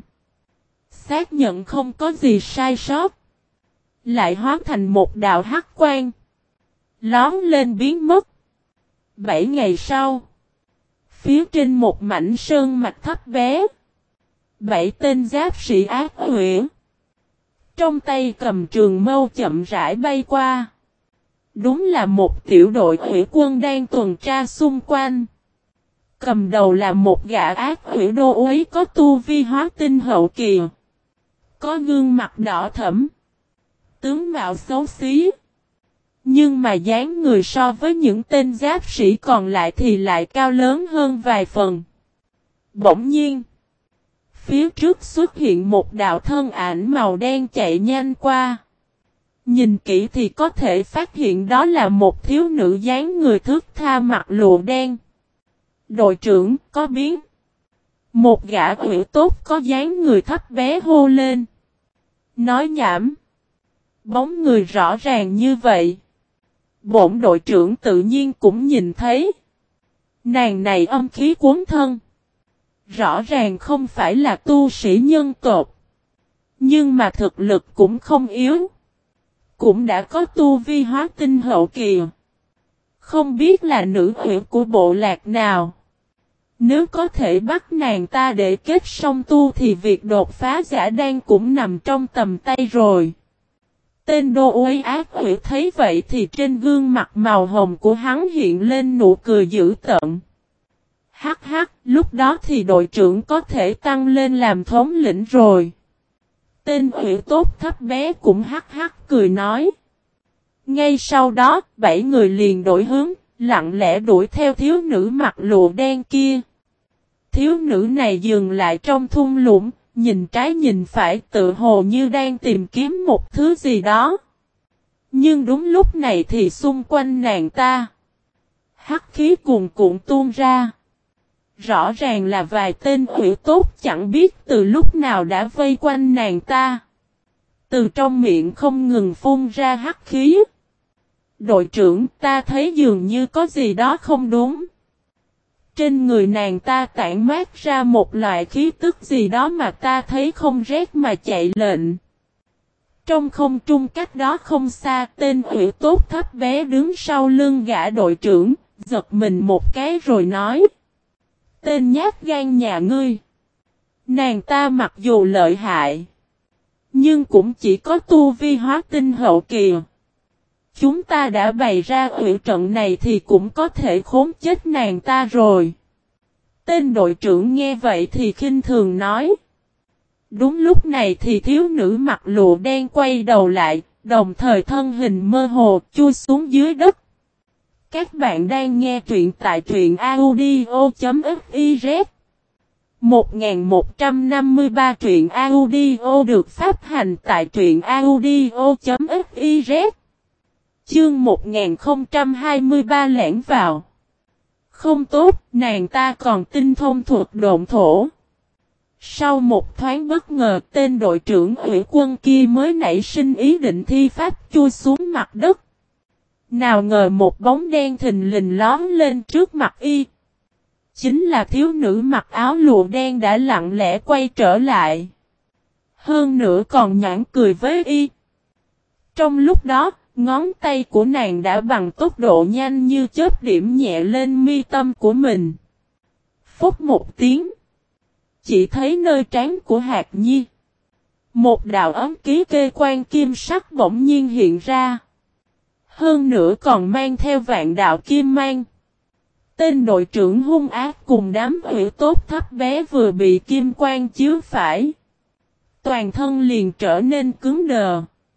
Xác nhận không có gì sai sót. Lại hóa thành một đạo hắc quang. Lón lên biến mất. 7 ngày sau. Phía trên một mảnh sơn mạch thấp bé. 7 tên giáp sĩ ác huyễn. Trong tay cầm trường mâu chậm rãi bay qua. Đúng là một tiểu đội huyễn quân đang tuần tra xung quanh. Cầm đầu là một gã ác huyễn đô uý có tu vi hóa tinh hậu kỳ. Có gương mặt đỏ thẫm. Tướng mạo xấu xí. Nhưng mà dáng người so với những tên giáp sĩ còn lại thì lại cao lớn hơn vài phần. Bỗng nhiên. Phía trước xuất hiện một đạo thân ảnh màu đen chạy nhanh qua. Nhìn kỹ thì có thể phát hiện đó là một thiếu nữ dáng người thướt tha mặc lụa đen. Đội trưởng có biến. Một gã huyễn tốt có dáng người thấp bé hô lên. Nói nhảm. Bóng người rõ ràng như vậy. Bổn đội trưởng tự nhiên cũng nhìn thấy. Nàng này âm khí cuốn thân. Rõ ràng không phải là tu sĩ nhân tộc. Nhưng mà thực lực cũng không yếu. Cũng đã có tu vi hóa tinh hậu kỳ. Không biết là nữ huyễn của bộ lạc nào. Nếu có thể bắt nàng ta để kết song tu thì việc đột phá giả đan cũng nằm trong tầm tay rồi. Tên đô uý ác huyễn thấy vậy thì trên gương mặt màu hồng của hắn hiện lên nụ cười dữ tợn. Hắc hắc, lúc đó thì đội trưởng có thể tăng lên làm thống lĩnh rồi. Tên huyễn tốt thấp bé cũng hắc hắc cười nói. Ngay sau đó, 7 người liền đổi hướng, lặng lẽ đuổi theo thiếu nữ mặc lụa đen kia. Thiếu nữ này dừng lại trong thung lũng, nhìn trái nhìn phải tự hồ như đang tìm kiếm một thứ gì đó. Nhưng đúng lúc này thì xung quanh nàng ta. Hắc khí cuồn cuộn tuôn ra. Rõ ràng là vài tên huyễn tốt chẳng biết từ lúc nào đã vây quanh nàng ta. Từ trong miệng không ngừng phun ra hắc khí. Đội trưởng ta thấy dường như có gì đó không đúng. Trên người nàng ta tản mát ra một loại khí tức gì đó mà ta thấy không rét mà chạy lệnh. Trong không trung cách đó không xa tên huyễn tốt thấp bé đứng sau lưng gã đội trưởng, giật mình một cái rồi nói. Tên nhát gan nhà ngươi. Nàng ta mặc dù lợi hại, nhưng cũng chỉ có tu vi hóa tinh hậu kỳ. Chúng ta đã bày ra huyễn trận này thì cũng có thể khốn chết nàng ta rồi. Tên đội trưởng nghe vậy thì khinh thường nói. Đúng lúc này thì thiếu nữ mặc lụa đen quay đầu lại, đồng thời thân hình mơ hồ chui xuống dưới đất. Các bạn đang nghe truyện tại truyện audio.fiz 1153 truyện audio được phát hành tại truyện audio.fiz. Chương 1023 lẻn vào. Không tốt, nàng ta còn tinh thông thuật độn thổ. Sau một thoáng bất ngờ, tên đội trưởng ủy quân kia mới nảy sinh ý định thi pháp chui xuống mặt đất. Nào ngờ một bóng đen thình lình lóm lên trước mặt y. Chính là thiếu nữ mặc áo lụa đen đã lặng lẽ quay trở lại. Hơn nữa còn nhãn cười với y. Trong lúc đó, ngón tay của nàng đã bằng tốc độ nhanh như chớp điểm nhẹ lên mi tâm của mình. Phốc một tiếng. Chỉ thấy nơi trán của Hạc Nhi. Một đạo ấm ký kê quan kim sắc bỗng nhiên hiện ra. Hơn nữa còn mang theo vạn đạo kim mang. Tên đội trưởng hung ác cùng đám huyễn tốt thấp bé vừa bị kim quang chiếu phải. Toàn thân liền trở nên cứng đờ.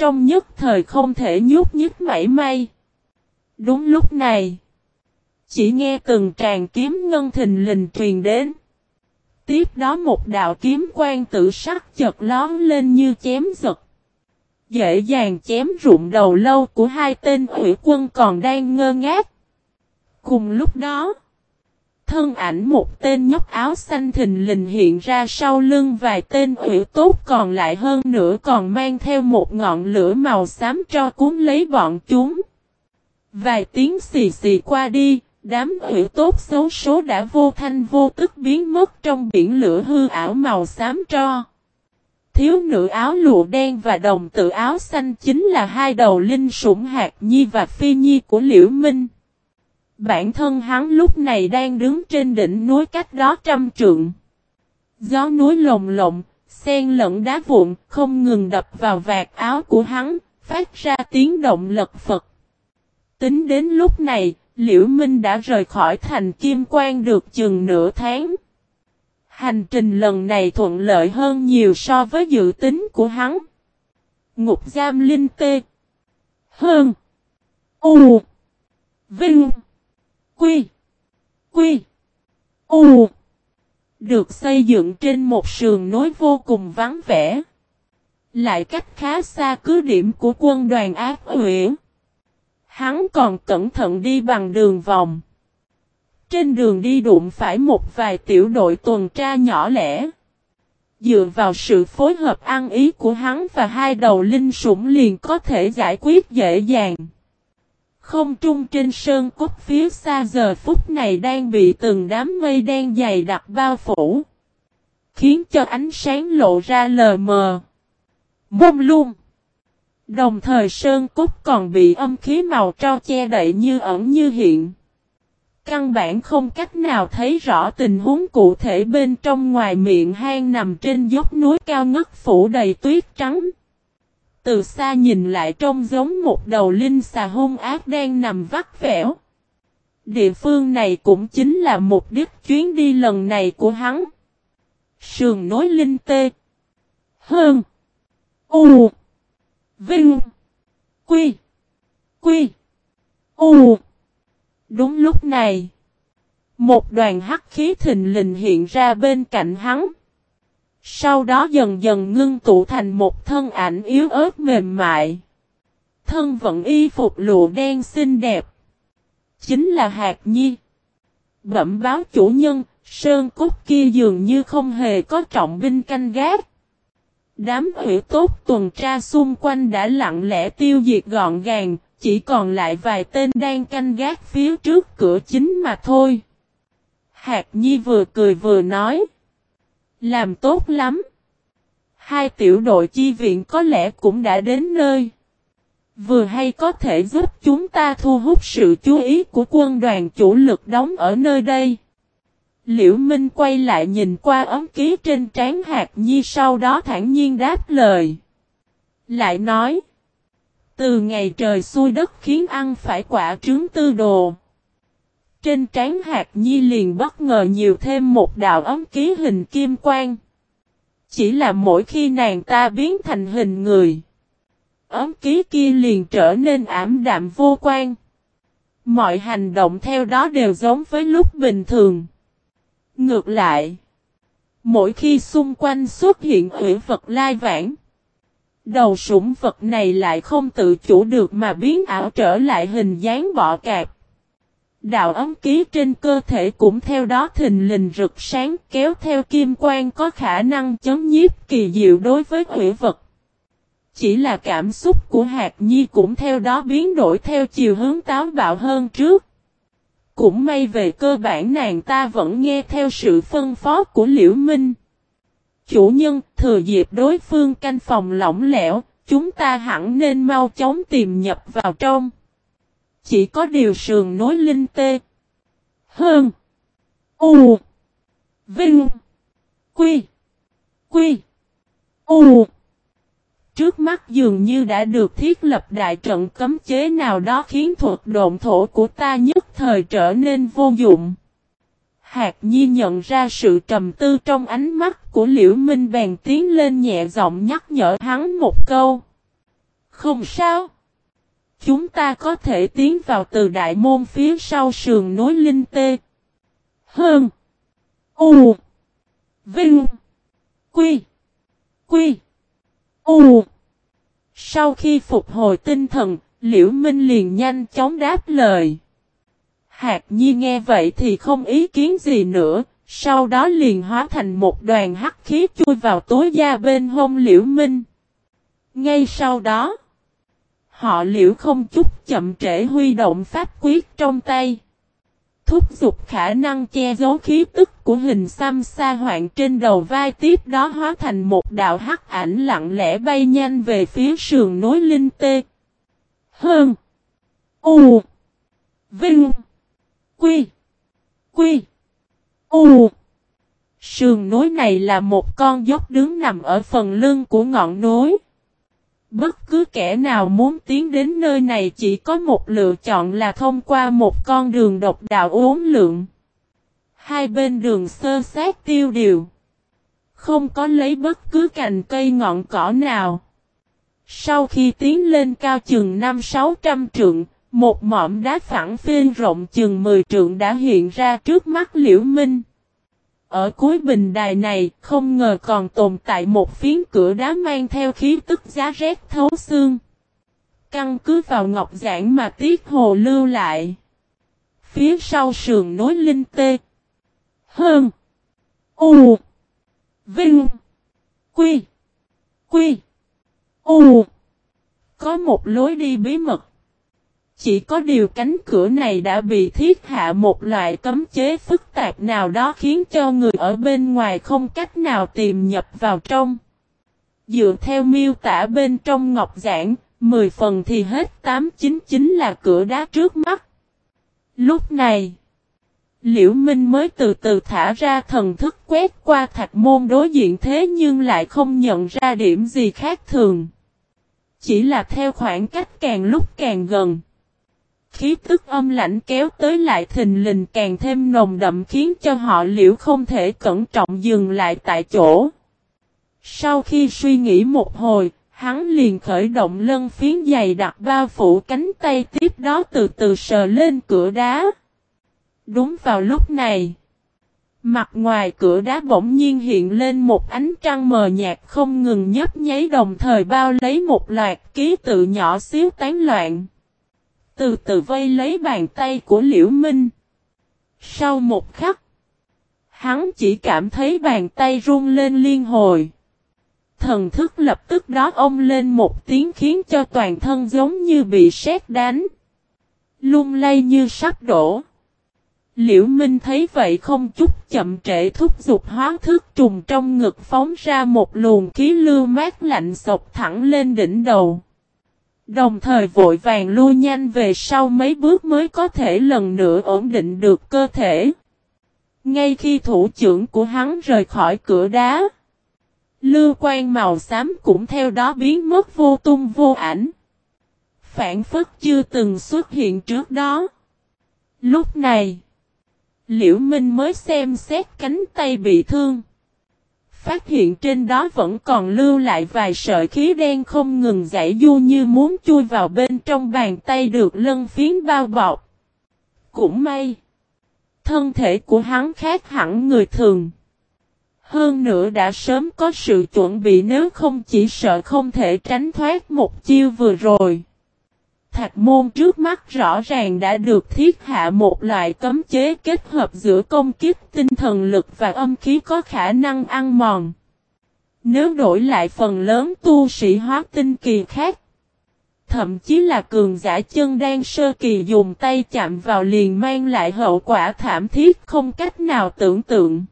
trong nhất thời không thể nhúc nhích mảy may. Đúng lúc này, chỉ nghe từng tràng kiếm ngân thình lình truyền đến. Tiếp đó một đạo kiếm quang tự sắc chợt lóe lên như chém giật. Dễ dàng chém rụng đầu lâu của hai tên hủy quân còn đang ngơ ngác. Cùng lúc đó, thân ảnh một tên nhóc áo xanh thình lình hiện ra sau lưng vài tên hủy tốt còn lại hơn nữa còn mang theo một ngọn lửa màu xám tro cuốn lấy bọn chúng. Vài tiếng xì xì qua đi, đám hủy tốt xấu số đã vô thanh vô tức biến mất trong biển lửa hư ảo màu xám tro. Thiếu nữ áo lụa đen và đồng tử áo xanh chính là hai đầu linh sủng Hạc Nhi và Phi Nhi của Liễu Minh. Bản thân hắn lúc này đang đứng trên đỉnh núi cách đó 100 trượng. Gió núi lồng lộng, xen lẫn đá vụn, không ngừng đập vào vạt áo của hắn, phát ra tiếng động lật phật. Tính đến lúc này, Liễu Minh đã rời khỏi thành Kim Quan được chừng nửa tháng. Hành trình lần này thuận lợi hơn nhiều so với dự tính của hắn. Ngục giam Linh Tê Hơn U Vinh Quy Quy U được xây dựng trên một sườn núi vô cùng vắng vẻ. Lại cách khá xa cứ điểm của quân đoàn ác uyển. Hắn còn cẩn thận đi bằng đường vòng. Trên đường đi đụng phải một vài tiểu đội tuần tra nhỏ lẻ. Dựa vào sự phối hợp ăn ý của hắn và hai đầu linh sủng liền có thể giải quyết dễ dàng. Không trung trên sơn cốt phía xa giờ phút này đang bị từng đám mây đen dày đặc bao phủ. Khiến cho ánh sáng lộ ra lờ mờ. Mông lung. Đồng thời sơn cốt còn bị âm khí màu tro che đậy như ẩn như hiện. Căn bản không cách nào thấy rõ tình huống cụ thể bên trong ngoài miệng hang nằm trên dốc núi cao ngất phủ đầy tuyết trắng. Từ xa nhìn lại trông giống một đầu linh xà hung ác đang nằm vắt vẻo. Địa phương này cũng chính là mục đích chuyến đi lần này của hắn. Sườn núi Linh Tê Hơn U Vinh Quy Quy U. Đúng lúc này, một đoàn hắc khí thình lình hiện ra bên cạnh hắn. Sau đó dần dần ngưng tụ thành một thân ảnh yếu ớt mềm mại. Thân vận y phục lụa đen xinh đẹp. Chính là Hạc Nhi. Bẩm báo chủ nhân, sơn cốt kia dường như không hề có trọng binh canh gác. Đám hủy tốt tuần tra xung quanh đã lặng lẽ tiêu diệt gọn gàng, chỉ còn lại vài tên đang canh gác phía trước cửa chính mà thôi. Hạc Nhi vừa cười vừa nói. Làm tốt lắm. Hai tiểu đội chi viện có lẽ cũng đã đến nơi. Vừa hay có thể giúp chúng ta thu hút sự chú ý của quân đoàn chủ lực đóng ở nơi đây. Liễu Minh quay lại nhìn qua ấm ký trên trán Hạc Nhi sau đó thản nhiên đáp lời. Lại nói. Từ ngày trời xui đất khiến ăn phải quả trứng tư đồ. Trên trán Hạc Nhi liền bất ngờ nhiều thêm một đạo ấm ký hình kim quang. Chỉ là mỗi khi nàng ta biến thành hình người. Ấm ký kia liền trở nên ảm đạm vô quan. Mọi hành động theo đó đều giống với lúc bình thường. Ngược lại, mỗi khi xung quanh xuất hiện ủy vật lai vãng, đầu sủng vật này lại không tự chủ được mà biến ảo trở lại hình dáng bọ cạp. Đạo ấm ký trên cơ thể cũng theo đó thình lình rực sáng kéo theo kim quang có khả năng chấn nhiếp kỳ diệu đối với ủy vật. Chỉ là cảm xúc của Hạc Nhi cũng theo đó biến đổi theo chiều hướng táo bạo hơn trước. Cũng may về cơ bản nàng ta vẫn nghe theo sự phân phó của Liễu Minh. Chủ nhân, thừa dịp đối phương canh phòng lỏng lẻo, chúng ta hẳn nên mau chóng tìm nhập vào trong. Chỉ có điều sườn nối Linh Tê Hơn U Vinh Quy Quy U. Trước mắt dường như đã được thiết lập đại trận cấm chế nào đó khiến thuật độn thổ của ta nhất thời trở nên vô dụng. Hạc Nhi nhận ra sự trầm tư trong ánh mắt của Liễu Minh bèn tiến lên nhẹ giọng nhắc nhở hắn một câu. Không sao. Chúng ta có thể tiến vào từ đại môn phía sau sườn núi Linh Tê. Hơn. U. Vinh. Quy. Quy. U. Sau khi phục hồi tinh thần, Liễu Minh liền nhanh chóng đáp lời. Hạc Nhi nghe vậy thì không ý kiến gì nữa, sau đó liền hóa thành một đoàn hắc khí chui vào túi da bên hông Liễu Minh. Ngay sau đó, họ Liễu không chút chậm trễ huy động pháp quyết trong tay. Thúc giục khả năng che giấu khí tức của hình xăm xa hoạn trên đầu vai, tiếp đó hóa thành một đạo hắc ảnh lặng lẽ bay nhanh về phía sườn núi Linh Tê. Hơn. U. Vinh. Quy. Quy. U. Sườn núi này là một con dốc đứng nằm ở phần lưng của ngọn núi. Bất cứ kẻ nào muốn tiến đến nơi này chỉ có một lựa chọn là thông qua một con đường độc đạo uốn lượn. Hai bên đường xơ xác tiêu điều. Không có lấy bất cứ cành cây ngọn cỏ nào. Sau khi tiến lên cao chừng 500-600 trượng, một mỏm đá phẳng phiên rộng chừng 10 trượng đã hiện ra trước mắt Liễu Minh. Ở cuối bình đài này, không ngờ còn tồn tại một phiến cửa đá mang theo khí tức giá rét thấu xương. Căn cứ vào ngọc giản mà Tiết Hồ lưu lại. Phía sau sườn núi Linh Tê. Hơn. U. Vinh. Quy. Quy. U. Có một lối đi bí mật. Chỉ có điều cánh cửa này đã bị thiết hạ một loại cấm chế phức tạp nào đó khiến cho người ở bên ngoài không cách nào tìm nhập vào trong. Dựa theo miêu tả bên trong ngọc giản, 10 phần thì hết 8-9 chính là cửa đá trước mắt. Lúc này, Liễu Minh mới từ từ thả ra thần thức quét qua thạch môn đối diện, thế nhưng lại không nhận ra điểm gì khác thường. Chỉ là theo khoảng cách càng lúc càng gần, khí tức âm lãnh kéo tới lại thình lình càng thêm nồng đậm khiến cho họ Liễu không thể cẩn trọng dừng lại tại chỗ. Sau khi suy nghĩ một hồi, hắn liền khởi động lân phiến dày đặc bao phủ cánh tay, tiếp đó từ từ sờ lên cửa đá. Đúng vào lúc này, mặt ngoài cửa đá bỗng nhiên hiện lên một ánh trăng mờ nhạt không ngừng nhấp nháy, đồng thời bao lấy một loạt ký tự nhỏ xíu tán loạn. Từ từ vây lấy bàn tay của Liễu Minh. Sau một khắc, hắn chỉ cảm thấy bàn tay run lên liên hồi. Thần thức lập tức đó ông lên một tiếng khiến cho toàn thân giống như bị sét đánh. Lung lay như sắp đổ. Liễu Minh thấy vậy không chút chậm trễ thúc giục hóa thức trùng trong ngực phóng ra một luồng khí lưu mát lạnh sộc thẳng lên đỉnh đầu. Đồng thời vội vàng lui nhanh về sau mấy bước mới có thể lần nữa ổn định được cơ thể. Ngay khi thủ trưởng của hắn rời khỏi cửa đá, lưu quang màu xám cũng theo đó biến mất vô tung vô ảnh. Phản phất chưa từng xuất hiện trước đó. Lúc này, Liễu Minh mới xem xét cánh tay bị thương. Phát hiện trên đó vẫn còn lưu lại vài sợi khí đen không ngừng giãy du như muốn chui vào bên trong bàn tay được lân phiến bao bọc. Cũng may, thân thể của hắn khác hẳn người thường. Hơn nữa đã sớm có sự chuẩn bị, nếu không chỉ sợ không thể tránh thoát một chiêu vừa rồi. Thạch môn trước mắt rõ ràng đã được thiết hạ một loại cấm chế kết hợp giữa công kích tinh thần lực và âm khí có khả năng ăn mòn. Nếu đổi lại phần lớn tu sĩ hóa tinh kỳ khác, thậm chí là cường giả chân đan sơ kỳ dùng tay chạm vào liền mang lại hậu quả thảm thiết không cách nào tưởng tượng.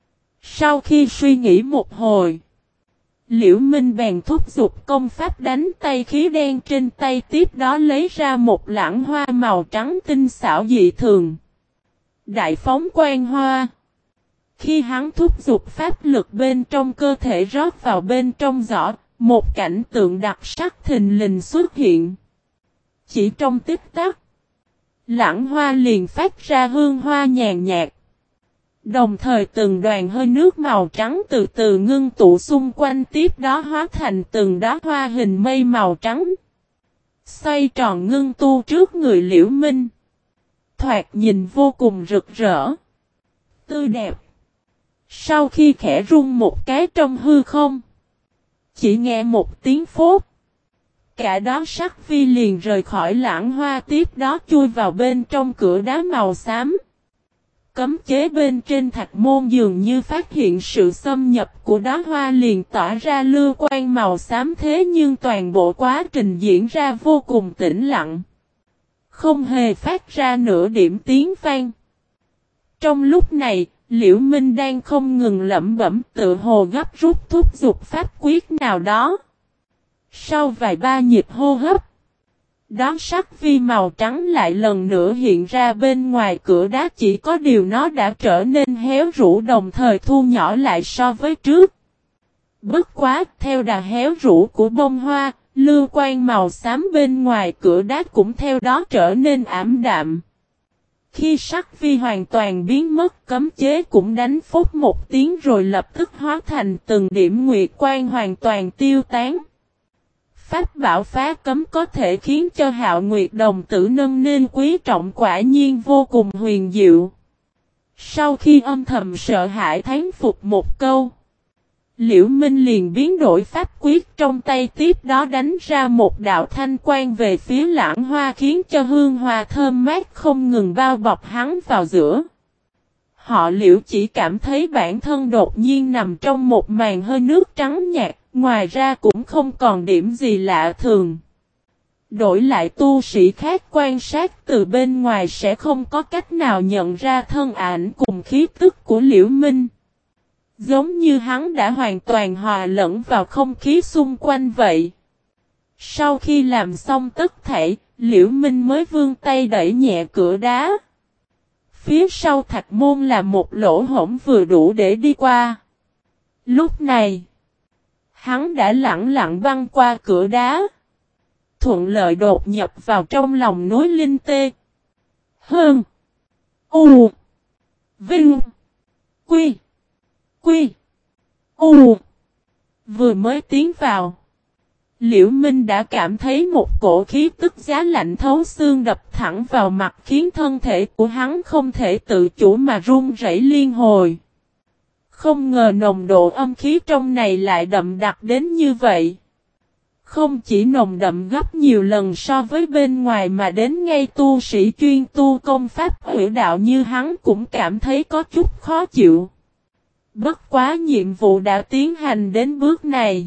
Sau khi suy nghĩ một hồi, Liễu Minh bèn thúc giục công pháp đánh tay khí đen trên tay, tiếp đó lấy ra một lẵng hoa màu trắng tinh xảo dị thường. Đại phóng quang hoa. Khi hắn thúc giục pháp lực bên trong cơ thể rót vào bên trong giỏ, một cảnh tượng đặc sắc thình lình xuất hiện. Chỉ trong tích tắc, lẵng hoa liền phát ra hương hoa nhàn nhạt. Đồng thời từng đoàn hơi nước màu trắng từ từ ngưng tụ xung quanh, tiếp đó hóa thành từng đóa hoa hình mây màu trắng. xoay tròn ngưng tu trước người Liễu Minh. Thoạt nhìn vô cùng rực rỡ, tươi đẹp. Sau khi khẽ rung một cái trong hư không, chỉ nghe một tiếng phốt. Cả đó sắc vi liền rời khỏi Lãng Hoa, tiếp đó chui vào bên trong cửa đá màu xám. Cấm chế bên trên thạch môn dường như phát hiện sự xâm nhập của đóa hoa, liền tỏa ra lưu quang màu xám, thế nhưng toàn bộ quá trình diễn ra vô cùng tĩnh lặng, không hề phát ra nửa điểm tiếng vang. Trong lúc này, Liễu Minh đang không ngừng lẩm bẩm, tự hồ gấp rút thúc giục pháp quyết nào đó. Sau vài ba nhịp hô hấp, đó sắc vi màu trắng lại lần nữa hiện ra bên ngoài cửa đá, chỉ có điều nó đã trở nên héo rũ đồng thời thu nhỏ lại so với trước. Bất quá, theo đà héo rũ của bông hoa, lưu quang màu xám bên ngoài cửa đá cũng theo đó trở nên ảm đạm. Khi sắc vi hoàn toàn biến mất, cấm chế cũng đánh phốt một tiếng rồi lập tức hóa thành từng điểm nguyệt quang hoàn toàn tiêu tán. Pháp bảo phá cấm có thể khiến cho Hạo Nguyệt đồng tử nâng nên quý trọng, quả nhiên vô cùng huyền diệu. Sau khi âm thầm sợ hãi thán phục một câu, Liễu Minh liền biến đổi pháp quyết trong tay, tiếp đó đánh ra một đạo thanh quang về phía Lãng Hoa, khiến cho hương hoa thơm mát không ngừng bao bọc hắn vào giữa. Họ Liễu chỉ cảm thấy bản thân đột nhiên nằm trong một màn hơi nước trắng nhạt, ngoài ra cũng không còn điểm gì lạ thường. Đổi lại tu sĩ khác quan sát từ bên ngoài sẽ không có cách nào nhận ra thân ảnh cùng khí tức của Liễu Minh. Giống như hắn đã hoàn toàn hòa lẫn vào không khí xung quanh vậy. Sau khi làm xong tất thảy, Liễu Minh mới vươn tay đẩy nhẹ cửa đá. Phía sau thạch môn là một lỗ hổng vừa đủ để đi qua. Lúc này, hắn đã lặng lặng băng qua cửa đá, thuận lợi đột nhập vào trong lòng núi Linh Tê. Hơn. U. Vinh. Quy. Quy. U. Vừa mới tiến vào, Liễu Minh đã cảm thấy một cổ khí tức giá lạnh thấu xương đập thẳng vào mặt, khiến thân thể của hắn không thể tự chủ mà run rẩy liên hồi. Không ngờ nồng độ âm khí trong này lại đậm đặc đến như vậy. Không chỉ nồng đậm gấp nhiều lần so với bên ngoài mà đến ngay tu sĩ chuyên tu công pháp hủy đạo như hắn cũng cảm thấy có chút khó chịu. Bất quá nhiệm vụ đã tiến hành đến bước này,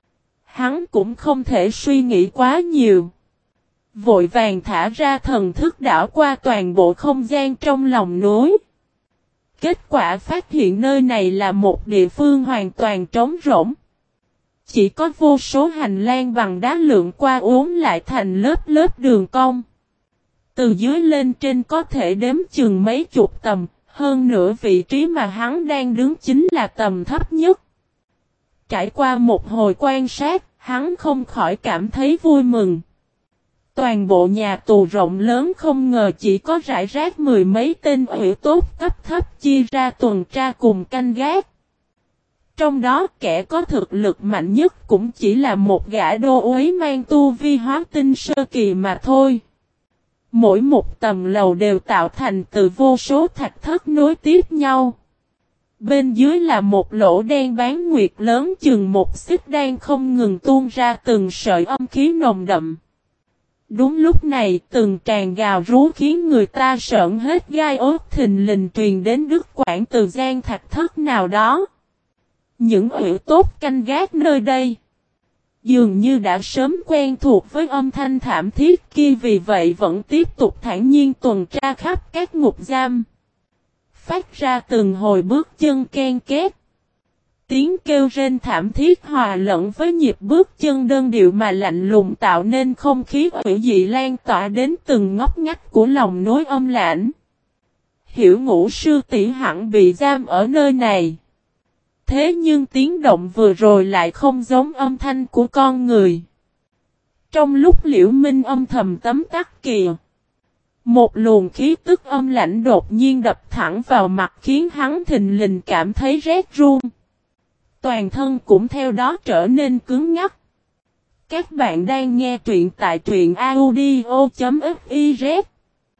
hắn cũng không thể suy nghĩ quá nhiều. Vội vàng thả ra thần thức đảo qua toàn bộ không gian trong lòng núi. Kết quả phát hiện nơi này là một địa phương hoàn toàn trống rỗng. Chỉ có vô số hành lang bằng đá lượn qua uốn lại thành lớp lớp đường cong. Từ dưới lên trên có thể đếm chừng mấy chục tầm, hơn nữa vị trí mà hắn đang đứng chính là tầm thấp nhất. Trải qua một hồi quan sát, hắn không khỏi cảm thấy vui mừng. Toàn bộ nhà tù rộng lớn không ngờ chỉ có rải rác mười mấy tên ủy tốt cấp thấp chia ra tuần tra cùng canh gác. Trong đó kẻ có thực lực mạnh nhất cũng chỉ là một gã đô uý mang tu vi hóa tinh sơ kỳ mà thôi. Mỗi một tầng lầu đều tạo thành từ vô số thạch thất nối tiếp nhau. Bên dưới là một lỗ đen bán nguyệt lớn chừng một xích đang không ngừng tuôn ra từng sợi âm khí nồng đậm. Đúng lúc này từng tràng gào rú khiến người ta sợn hết gai ốt thình lình truyền đến đứt quãng từ gian thạch thất nào đó. Những ủy tốt canh gác nơi đây dường như đã sớm quen thuộc với âm thanh thảm thiết kia, vì vậy vẫn tiếp tục thản nhiên tuần tra khắp các ngục giam. Phát ra từng hồi bước chân ken két. Tiếng kêu rên thảm thiết hòa lẫn với nhịp bước chân đơn điệu mà lạnh lùng tạo nên không khí hủy dị lan tỏa đến từng ngóc ngách của lòng núi âm lãnh. Hiểu Ngũ sư tỷ hẳn bị giam ở nơi này. Thế nhưng tiếng động vừa rồi lại không giống âm thanh của con người. Trong lúc Liễu Minh âm thầm tấm tắc kìa, một luồng khí tức âm lãnh đột nhiên đập thẳng vào mặt khiến hắn thình lình cảm thấy rét run. Toàn thân cũng theo đó trở nên cứng ngắc. Các bạn đang nghe truyện tại truyện audio.fiz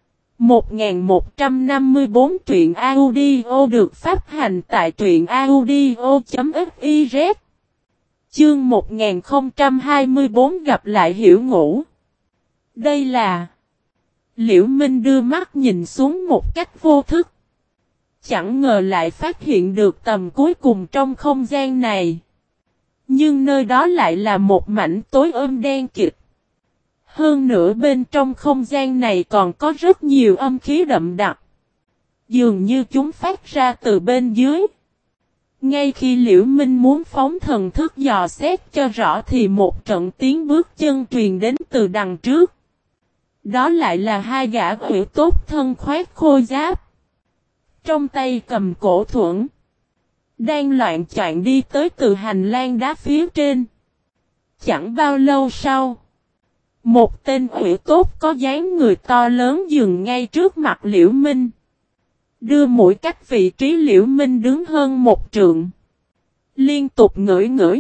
1154 truyện audio được phát hành tại truyện audio.fiz. Chương 1024 gặp lại Hiểu Ngũ. Đây là... Liễu Minh đưa mắt nhìn xuống một cách vô thức. Chẳng ngờ lại phát hiện được tầm cuối cùng trong không gian này. Nhưng nơi đó lại là một mảnh tối đen kịt. Hơn nữa bên trong không gian này còn có rất nhiều âm khí đậm đặc. Dường như chúng phát ra từ bên dưới. Ngay khi Liễu Minh muốn phóng thần thức dò xét cho rõ thì một trận tiếng bước chân truyền đến từ đằng trước. Đó lại là hai gã Hủy tốt thân khoác khôi giáp. Trong tay cầm cổ thuẫn. Đang loạn choạng đi tới từ hành lang đá phía trên. Chẳng bao lâu sau. Một tên Hủy tốt có dáng người to lớn dừng ngay trước mặt Liễu Minh. Đưa mũi cách vị trí Liễu Minh đứng hơn một trượng. Liên tục ngửi ngửi.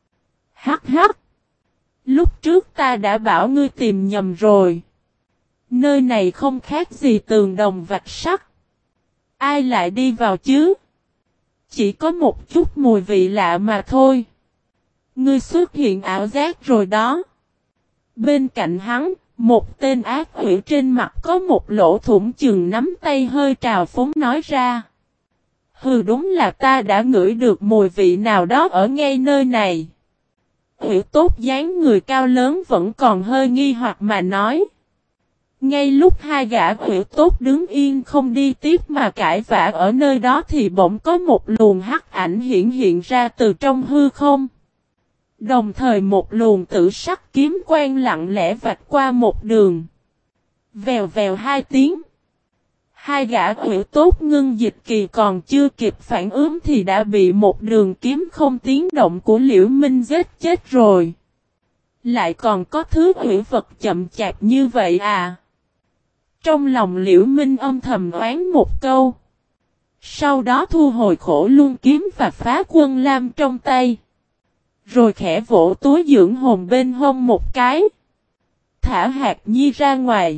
Hắc hắc. Lúc trước ta đã bảo ngươi tìm nhầm rồi. Nơi này không khác gì tường đồng vạch sắt. Ai lại đi vào chứ? Chỉ có một chút mùi vị lạ mà thôi. Ngươi xuất hiện ảo giác rồi đó. Bên cạnh hắn, một tên ác quỷ trên mặt có một lỗ thủng chừng nắm tay hơi trào phúng nói ra. Hừ, đúng là ta đã ngửi được mùi vị nào đó ở ngay nơi này. Quỷ tốt dáng người cao lớn vẫn còn hơi nghi hoặc mà nói. Ngay lúc hai gã quỷ tốt đứng yên không đi tiếp mà cãi vã ở nơi đó thì bỗng có một luồng hắc ảnh hiện ra từ trong hư không. Đồng thời một luồng tử sắc kiếm quang lặng lẽ vạch qua một đường. Vèo vèo hai tiếng. Hai gã quỷ tốt ngưng dịch kỳ còn chưa kịp phản ứng thì đã bị một đường kiếm không tiếng động của Liễu Minh giết chết rồi. Lại còn có thứ quỷ vật chậm chạp như vậy à? Trong lòng Liễu Minh âm thầm oán một câu. Sau đó thu hồi khổ luân kiếm và phá quân lam trong tay. Rồi khẽ vỗ túi dưỡng hồn bên hông một cái. Thả Hạt Nhi ra ngoài.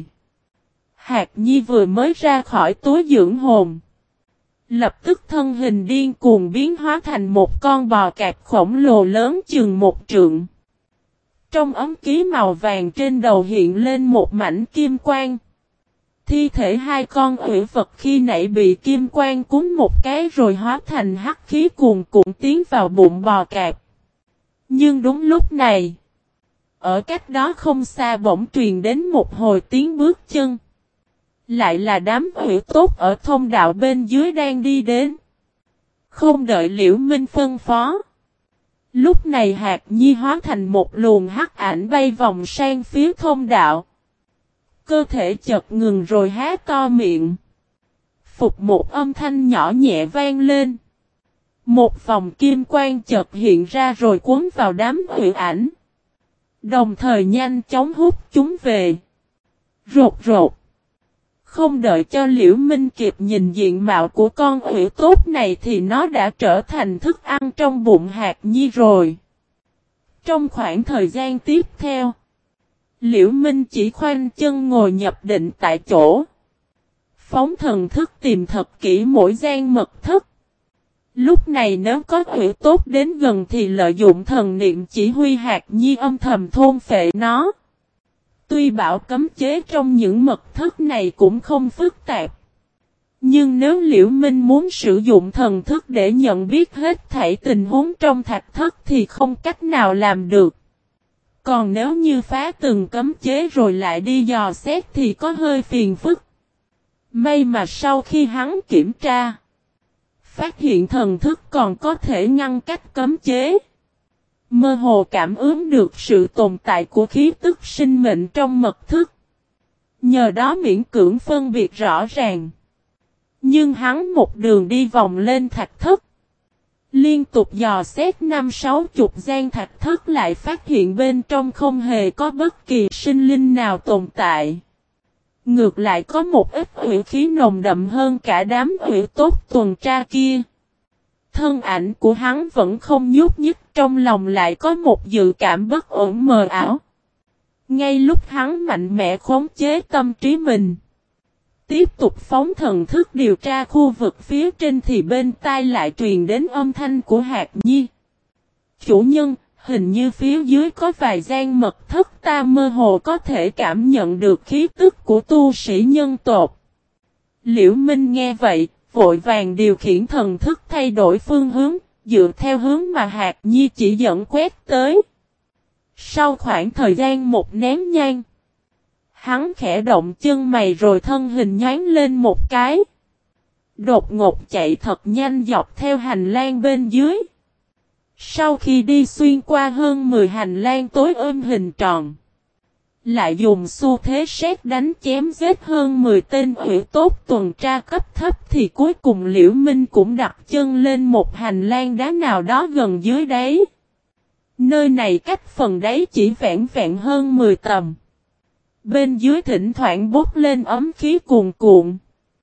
Hạt Nhi vừa mới ra khỏi túi dưỡng hồn. Lập tức thân hình điên cuồng biến hóa thành một con bò cạp khổng lồ lớn chừng một trượng. Trong ấm ký màu vàng trên đầu hiện lên một mảnh kim quang. Thi thể hai con quỷ vật khi nãy bị kim quang cuốn một cái rồi hóa thành hắc khí cuồn cuộn tiến vào bụng bò cạp. Nhưng đúng lúc này, ở cách đó không xa bỗng truyền đến một hồi tiếng bước chân. Lại là đám quỷ tốt ở thông đạo bên dưới đang đi đến. Không đợi Liễu Minh phân phó. Lúc này Hạt Nhi hóa thành một luồng hắc ảnh bay vòng sang phía thông đạo. Cơ thể chợt ngừng rồi há to miệng. Phục một âm thanh nhỏ nhẹ vang lên. Một vòng kim quang chợt hiện ra rồi cuốn vào đám quỷ ảnh. Đồng thời nhanh chóng hút chúng về. Rột rột. Không đợi cho Liễu Minh kịp nhìn diện mạo của con quỷ tốt này thì nó đã trở thành thức ăn trong bụng Hạt Nhi rồi. Trong khoảng thời gian tiếp theo, Liễu Minh chỉ khoanh chân ngồi nhập định tại chỗ. Phóng thần thức tìm thật kỹ mỗi gian mật thất. Lúc này nếu có quỷ tốt đến gần thì lợi dụng thần niệm chỉ huy Hạt Nhi âm thầm thôn phệ nó. Tuy bảo cấm chế trong những mật thất này cũng không phức tạp. Nhưng nếu Liễu Minh muốn sử dụng thần thức để nhận biết hết thảy tình huống trong thạch thất thì không cách nào làm được. Còn nếu như phá từng cấm chế rồi lại đi dò xét thì có hơi phiền phức. May mà sau khi hắn kiểm tra, phát hiện thần thức còn có thể ngăn cách cấm chế. Mơ hồ cảm ứng được sự tồn tại của khí tức sinh mệnh trong mật thất. Nhờ đó miễn cưỡng phân biệt rõ ràng. Nhưng hắn một đường đi vòng lên thạch thất. Liên tục dò xét 5-60 gian thạch thất lại phát hiện bên trong không hề có bất kỳ sinh linh nào tồn tại. Ngược lại có một ít hủy khí nồng đậm hơn cả đám hủy tốt tuần tra kia. thân ảnh của hắn vẫn không nhúc nhích, trong lòng lại có một dự cảm bất ổn mờ ảo. Ngay lúc hắn mạnh mẽ khống chế tâm trí mình, tiếp tục phóng thần thức điều tra khu vực phía trên thì bên tai lại truyền đến âm thanh của Hạc Nhi. Chủ nhân, hình như phía dưới có vài gian mật thất, ta mơ hồ có thể cảm nhận được khí tức của tu sĩ nhân tộc. Liễu Minh nghe vậy, vội vàng điều khiển thần thức thay đổi phương hướng, dựa theo hướng mà Hạc Nhi chỉ dẫn quét tới. Sau khoảng thời gian một nén nhang, hắn khẽ động chân mày rồi thân hình nhoáng lên một cái. Đột ngột chạy thật nhanh dọc theo hành lang bên dưới. Sau khi đi xuyên qua hơn 10 hành lang tối ôm hình tròn, lại dùng xu thế sét đánh chém giết hơn 10 tên ủy tốt tuần tra cấp thấp thì cuối cùng Liễu Minh cũng đặt chân lên một hành lang đá nào đó gần dưới đáy. Nơi này cách phần đáy chỉ vẹn vẹn hơn 10 tầm. Bên dưới thỉnh thoảng bốc lên ấm khí cuồn cuộn,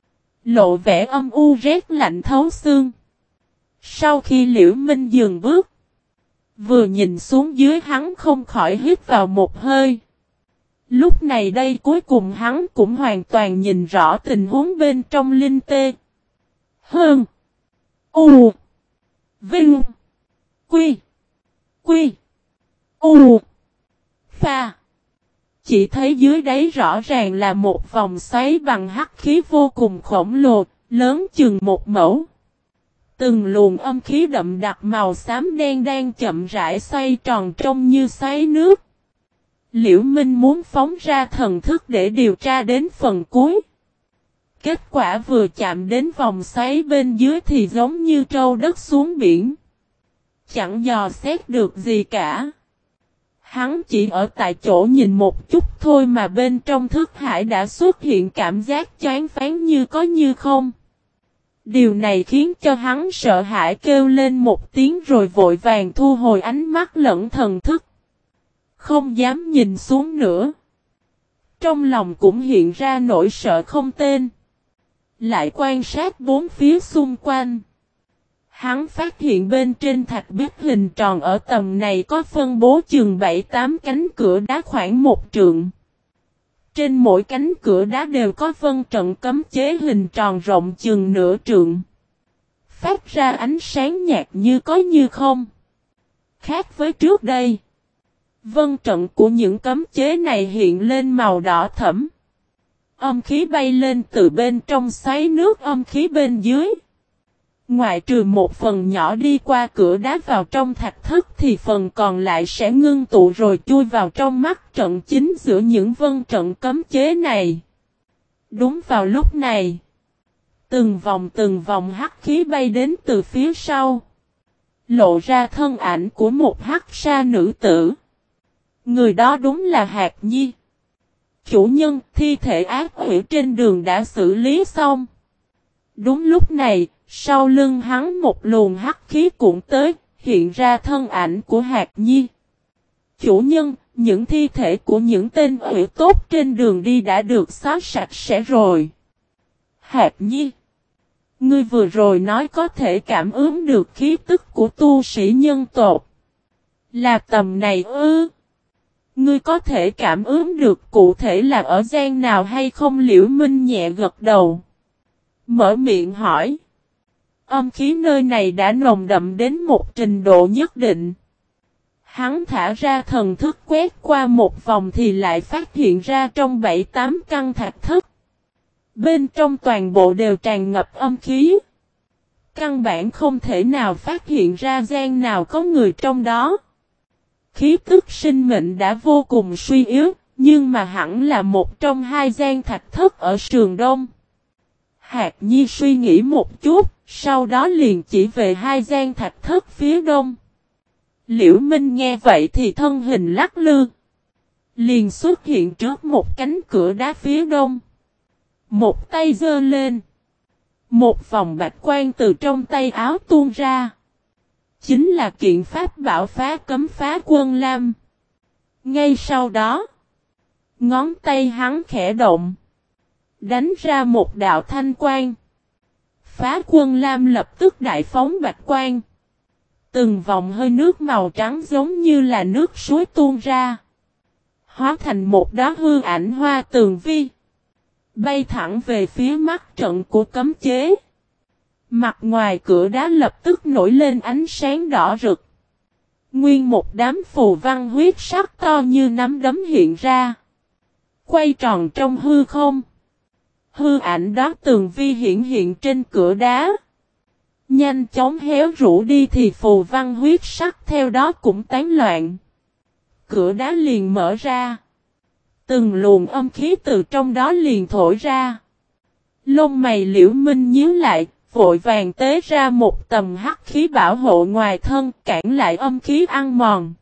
lộ vẻ âm u rét lạnh thấu xương. Sau khi Liễu Minh dừng bước, vừa nhìn xuống dưới hắn không khỏi hít vào một hơi. Lúc này đây cuối cùng hắn cũng hoàn toàn nhìn rõ tình huống bên trong Linh Tê. Hơn. U. Vinh. Quy. Quy. U. Pha. Chỉ thấy dưới đáy rõ ràng là một vòng xoáy bằng hắc khí vô cùng khổng lồ, lớn chừng một mẫu. Từng luồng âm khí đậm đặc màu xám đen đang chậm rãi xoay tròn trông như xoáy nước. Liễu Minh muốn phóng ra thần thức để điều tra đến phần cuối. Kết quả vừa chạm đến vòng xoáy bên dưới thì giống như trâu đất xuống biển. Chẳng dò xét được gì cả. Hắn chỉ ở tại chỗ nhìn một chút thôi mà bên trong thức hải đã xuất hiện cảm giác choáng váng như có như không. Điều này khiến cho hắn sợ hãi kêu lên một tiếng rồi vội vàng thu hồi ánh mắt lẫn thần thức. Không dám nhìn xuống nữa. Trong lòng cũng hiện ra nỗi sợ không tên. Lại quan sát bốn phía xung quanh. Hắn phát hiện bên trên thạch bích hình tròn ở tầm này có phân bố chừng 7-8 cánh cửa đá khoảng 1 trượng. Trên mỗi cánh cửa đá đều có vân trận cấm chế hình tròn rộng chừng nửa trượng. Phát ra ánh sáng nhạt như có như không. Khác với trước đây, vân trận của những cấm chế này hiện lên màu đỏ thẫm. Âm khí bay lên từ bên trong xoáy nước âm khí bên dưới. Ngoại trừ một phần nhỏ đi qua cửa đá vào trong thạch thất thì phần còn lại sẽ ngưng tụ rồi chui vào trong mắt trận chính giữa những vân trận cấm chế này. Đúng vào lúc này, từng vòng hắc khí bay đến từ phía sau. Lộ ra thân ảnh của một hắc sa nữ tử. Người đó đúng là Hạc Nhi. Chủ nhân, thi thể ác quỷ trên đường đã xử lý xong. Đúng lúc này, sau lưng hắn một luồng hắc khí cuộn tới, hiện ra thân ảnh của Hạc Nhi. Chủ nhân, những thi thể của những tên quỷ tốt trên đường đi đã được xóa sạch sẽ rồi. Hạc Nhi, ngươi vừa rồi nói có thể cảm ứng được khí tức của tu sĩ nhân tộc. Là tầm này ư? Ngươi có thể cảm ứng được cụ thể là ở gian nào hay không? Liễu Minh nhẹ gật đầu. Mở miệng hỏi. Âm khí nơi này đã nồng đậm đến một trình độ nhất định. Hắn thả ra thần thức quét qua một vòng thì lại phát hiện ra trong 7-8 căn thạch thất. Bên trong toàn bộ đều tràn ngập âm khí. Căn bản không thể nào phát hiện ra gian nào có người trong đó. Khí tức sinh mệnh đã vô cùng suy yếu, nhưng mà hẳn là một trong hai gian thạch thất ở sườn đông. Hạc Nhi suy nghĩ một chút, sau đó liền chỉ về hai gian thạch thất phía đông. Liễu Minh nghe vậy thì thân hình lắc lư. Liền xuất hiện trước một cánh cửa đá phía đông. Một tay giơ lên. Một vòng bạch quang từ trong tay áo tuôn ra. Chính là kiện pháp bảo phá cấm phá quân lam. Ngay sau đó, ngón tay hắn khẽ động. Đánh ra một đạo thanh quang. Phá Quân Lam lập tức đại phóng bạch quang. Từng vòng hơi nước màu trắng giống như là nước suối tuôn ra. Hóa thành một đóa hư ảnh hoa tường vi. Bay thẳng về phía mắt trận của cấm chế. Mặt ngoài cửa đá lập tức nổi lên ánh sáng đỏ rực. Nguyên một đám phù văn huyết sắc to như nắm đấm hiện ra. Quay tròn trong hư không. Hư ảnh đó tường vi hiện trên cửa đá. Nhanh chóng héo rũ đi thì phù văn huyết sắc theo đó cũng tán loạn. Cửa đá liền mở ra. Từng luồng âm khí từ trong đó liền thổi ra. Lông mày Liễu Minh nhíu lại, vội vàng tế ra một tầm hắc khí bảo hộ ngoài thân cản lại âm khí ăn mòn.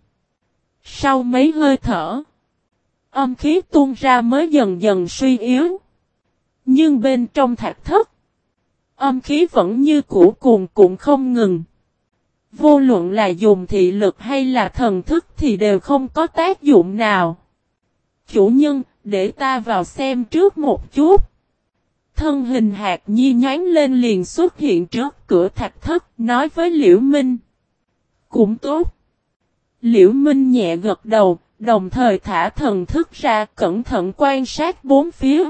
Sau mấy hơi thở, âm khí tuôn ra mới dần dần suy yếu. Nhưng bên trong thạch thất, âm khí vẫn như cũ cuồn cuộn không ngừng. Vô luận là dùng thị lực hay là thần thức thì đều không có tác dụng nào. Chủ nhân, để ta vào xem trước một chút. Thân hình Hạc Nhi nhoáng lên liền xuất hiện trước cửa thạch thất, nói với Liễu Minh. Cũng tốt. Liễu Minh nhẹ gật đầu, đồng thời thả thần thức ra cẩn thận quan sát bốn phía.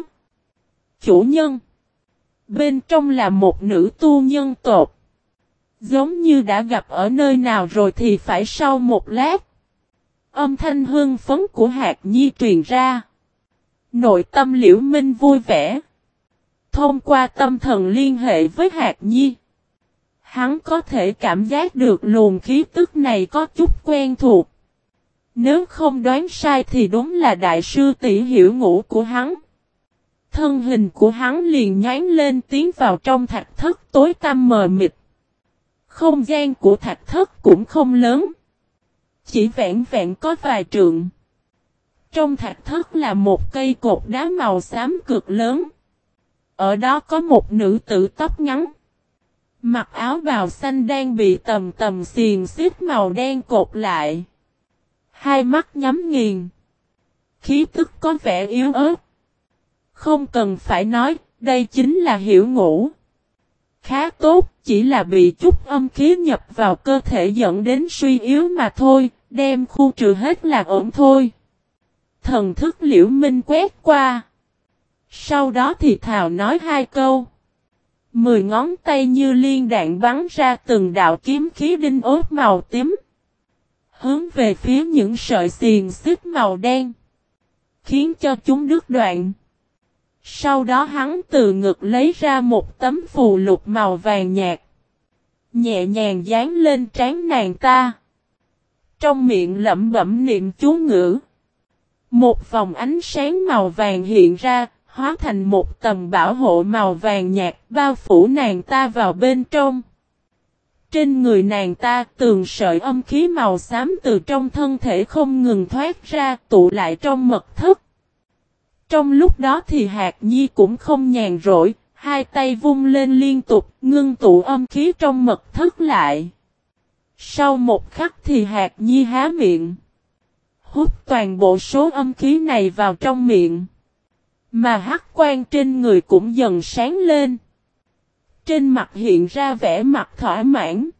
Chủ nhân. Bên trong là một nữ tu nhân tộc. Giống như đã gặp ở nơi nào rồi thì phải sau một lát. Âm thanh hưng phấn của Hạc Nhi truyền ra. Nội tâm Liễu Minh vui vẻ. Thông qua tâm thần liên hệ với Hạc Nhi. Hắn có thể cảm giác được luồng khí tức này có chút quen thuộc. Nếu không đoán sai thì đúng là đại sư tỷ Hiểu Ngũ của hắn. Thân hình của hắn liền nhoáng lên tiến vào trong thạch thất tối tăm mờ mịt. Không gian của thạch thất cũng không lớn. Chỉ vẹn vẹn có vài trượng. Trong thạch thất là một cây cột đá màu xám cực lớn. Ở đó có một nữ tử tóc ngắn. Mặc áo bào xanh đang bị tầm xiềng xích màu đen cột lại. Hai mắt nhắm nghiền. Khí tức có vẻ yếu ớt. Không cần phải nói, đây chính là Hiểu Ngũ. Khá tốt, chỉ là bị chút âm khí nhập vào cơ thể dẫn đến suy yếu mà thôi, đem khu trừ hết là ổn thôi. Thần thức Liễu Minh quét qua. Sau đó thì thào nói hai câu. 10 ngón tay như liên đạn bắn ra từng đạo kiếm khí đinh ốp màu tím. Hướng về phía những sợi xiềng xích màu đen. Khiến cho chúng đứt đoạn. Sau đó hắn từ ngực lấy ra một tấm phù lục màu vàng nhạt. Nhẹ nhàng dán lên trán nàng ta. Trong miệng lẩm bẩm niệm chú ngữ. Một vòng ánh sáng màu vàng hiện ra, hóa thành một tầng bảo hộ màu vàng nhạt bao phủ nàng ta vào bên trong. Trên người nàng ta từng sợi âm khí màu xám từ trong thân thể không ngừng thoát ra tụ lại trong mật thất. Trong lúc đó thì Hạc Nhi cũng không nhàn rỗi, hai tay vung lên liên tục ngưng tụ âm khí trong mật thất lại. Sau một khắc thì Hạc Nhi há miệng. Hút toàn bộ số âm khí này vào trong miệng. Mà hắc quang trên người cũng dần sáng lên. Trên mặt hiện ra vẻ mặt thỏa mãn.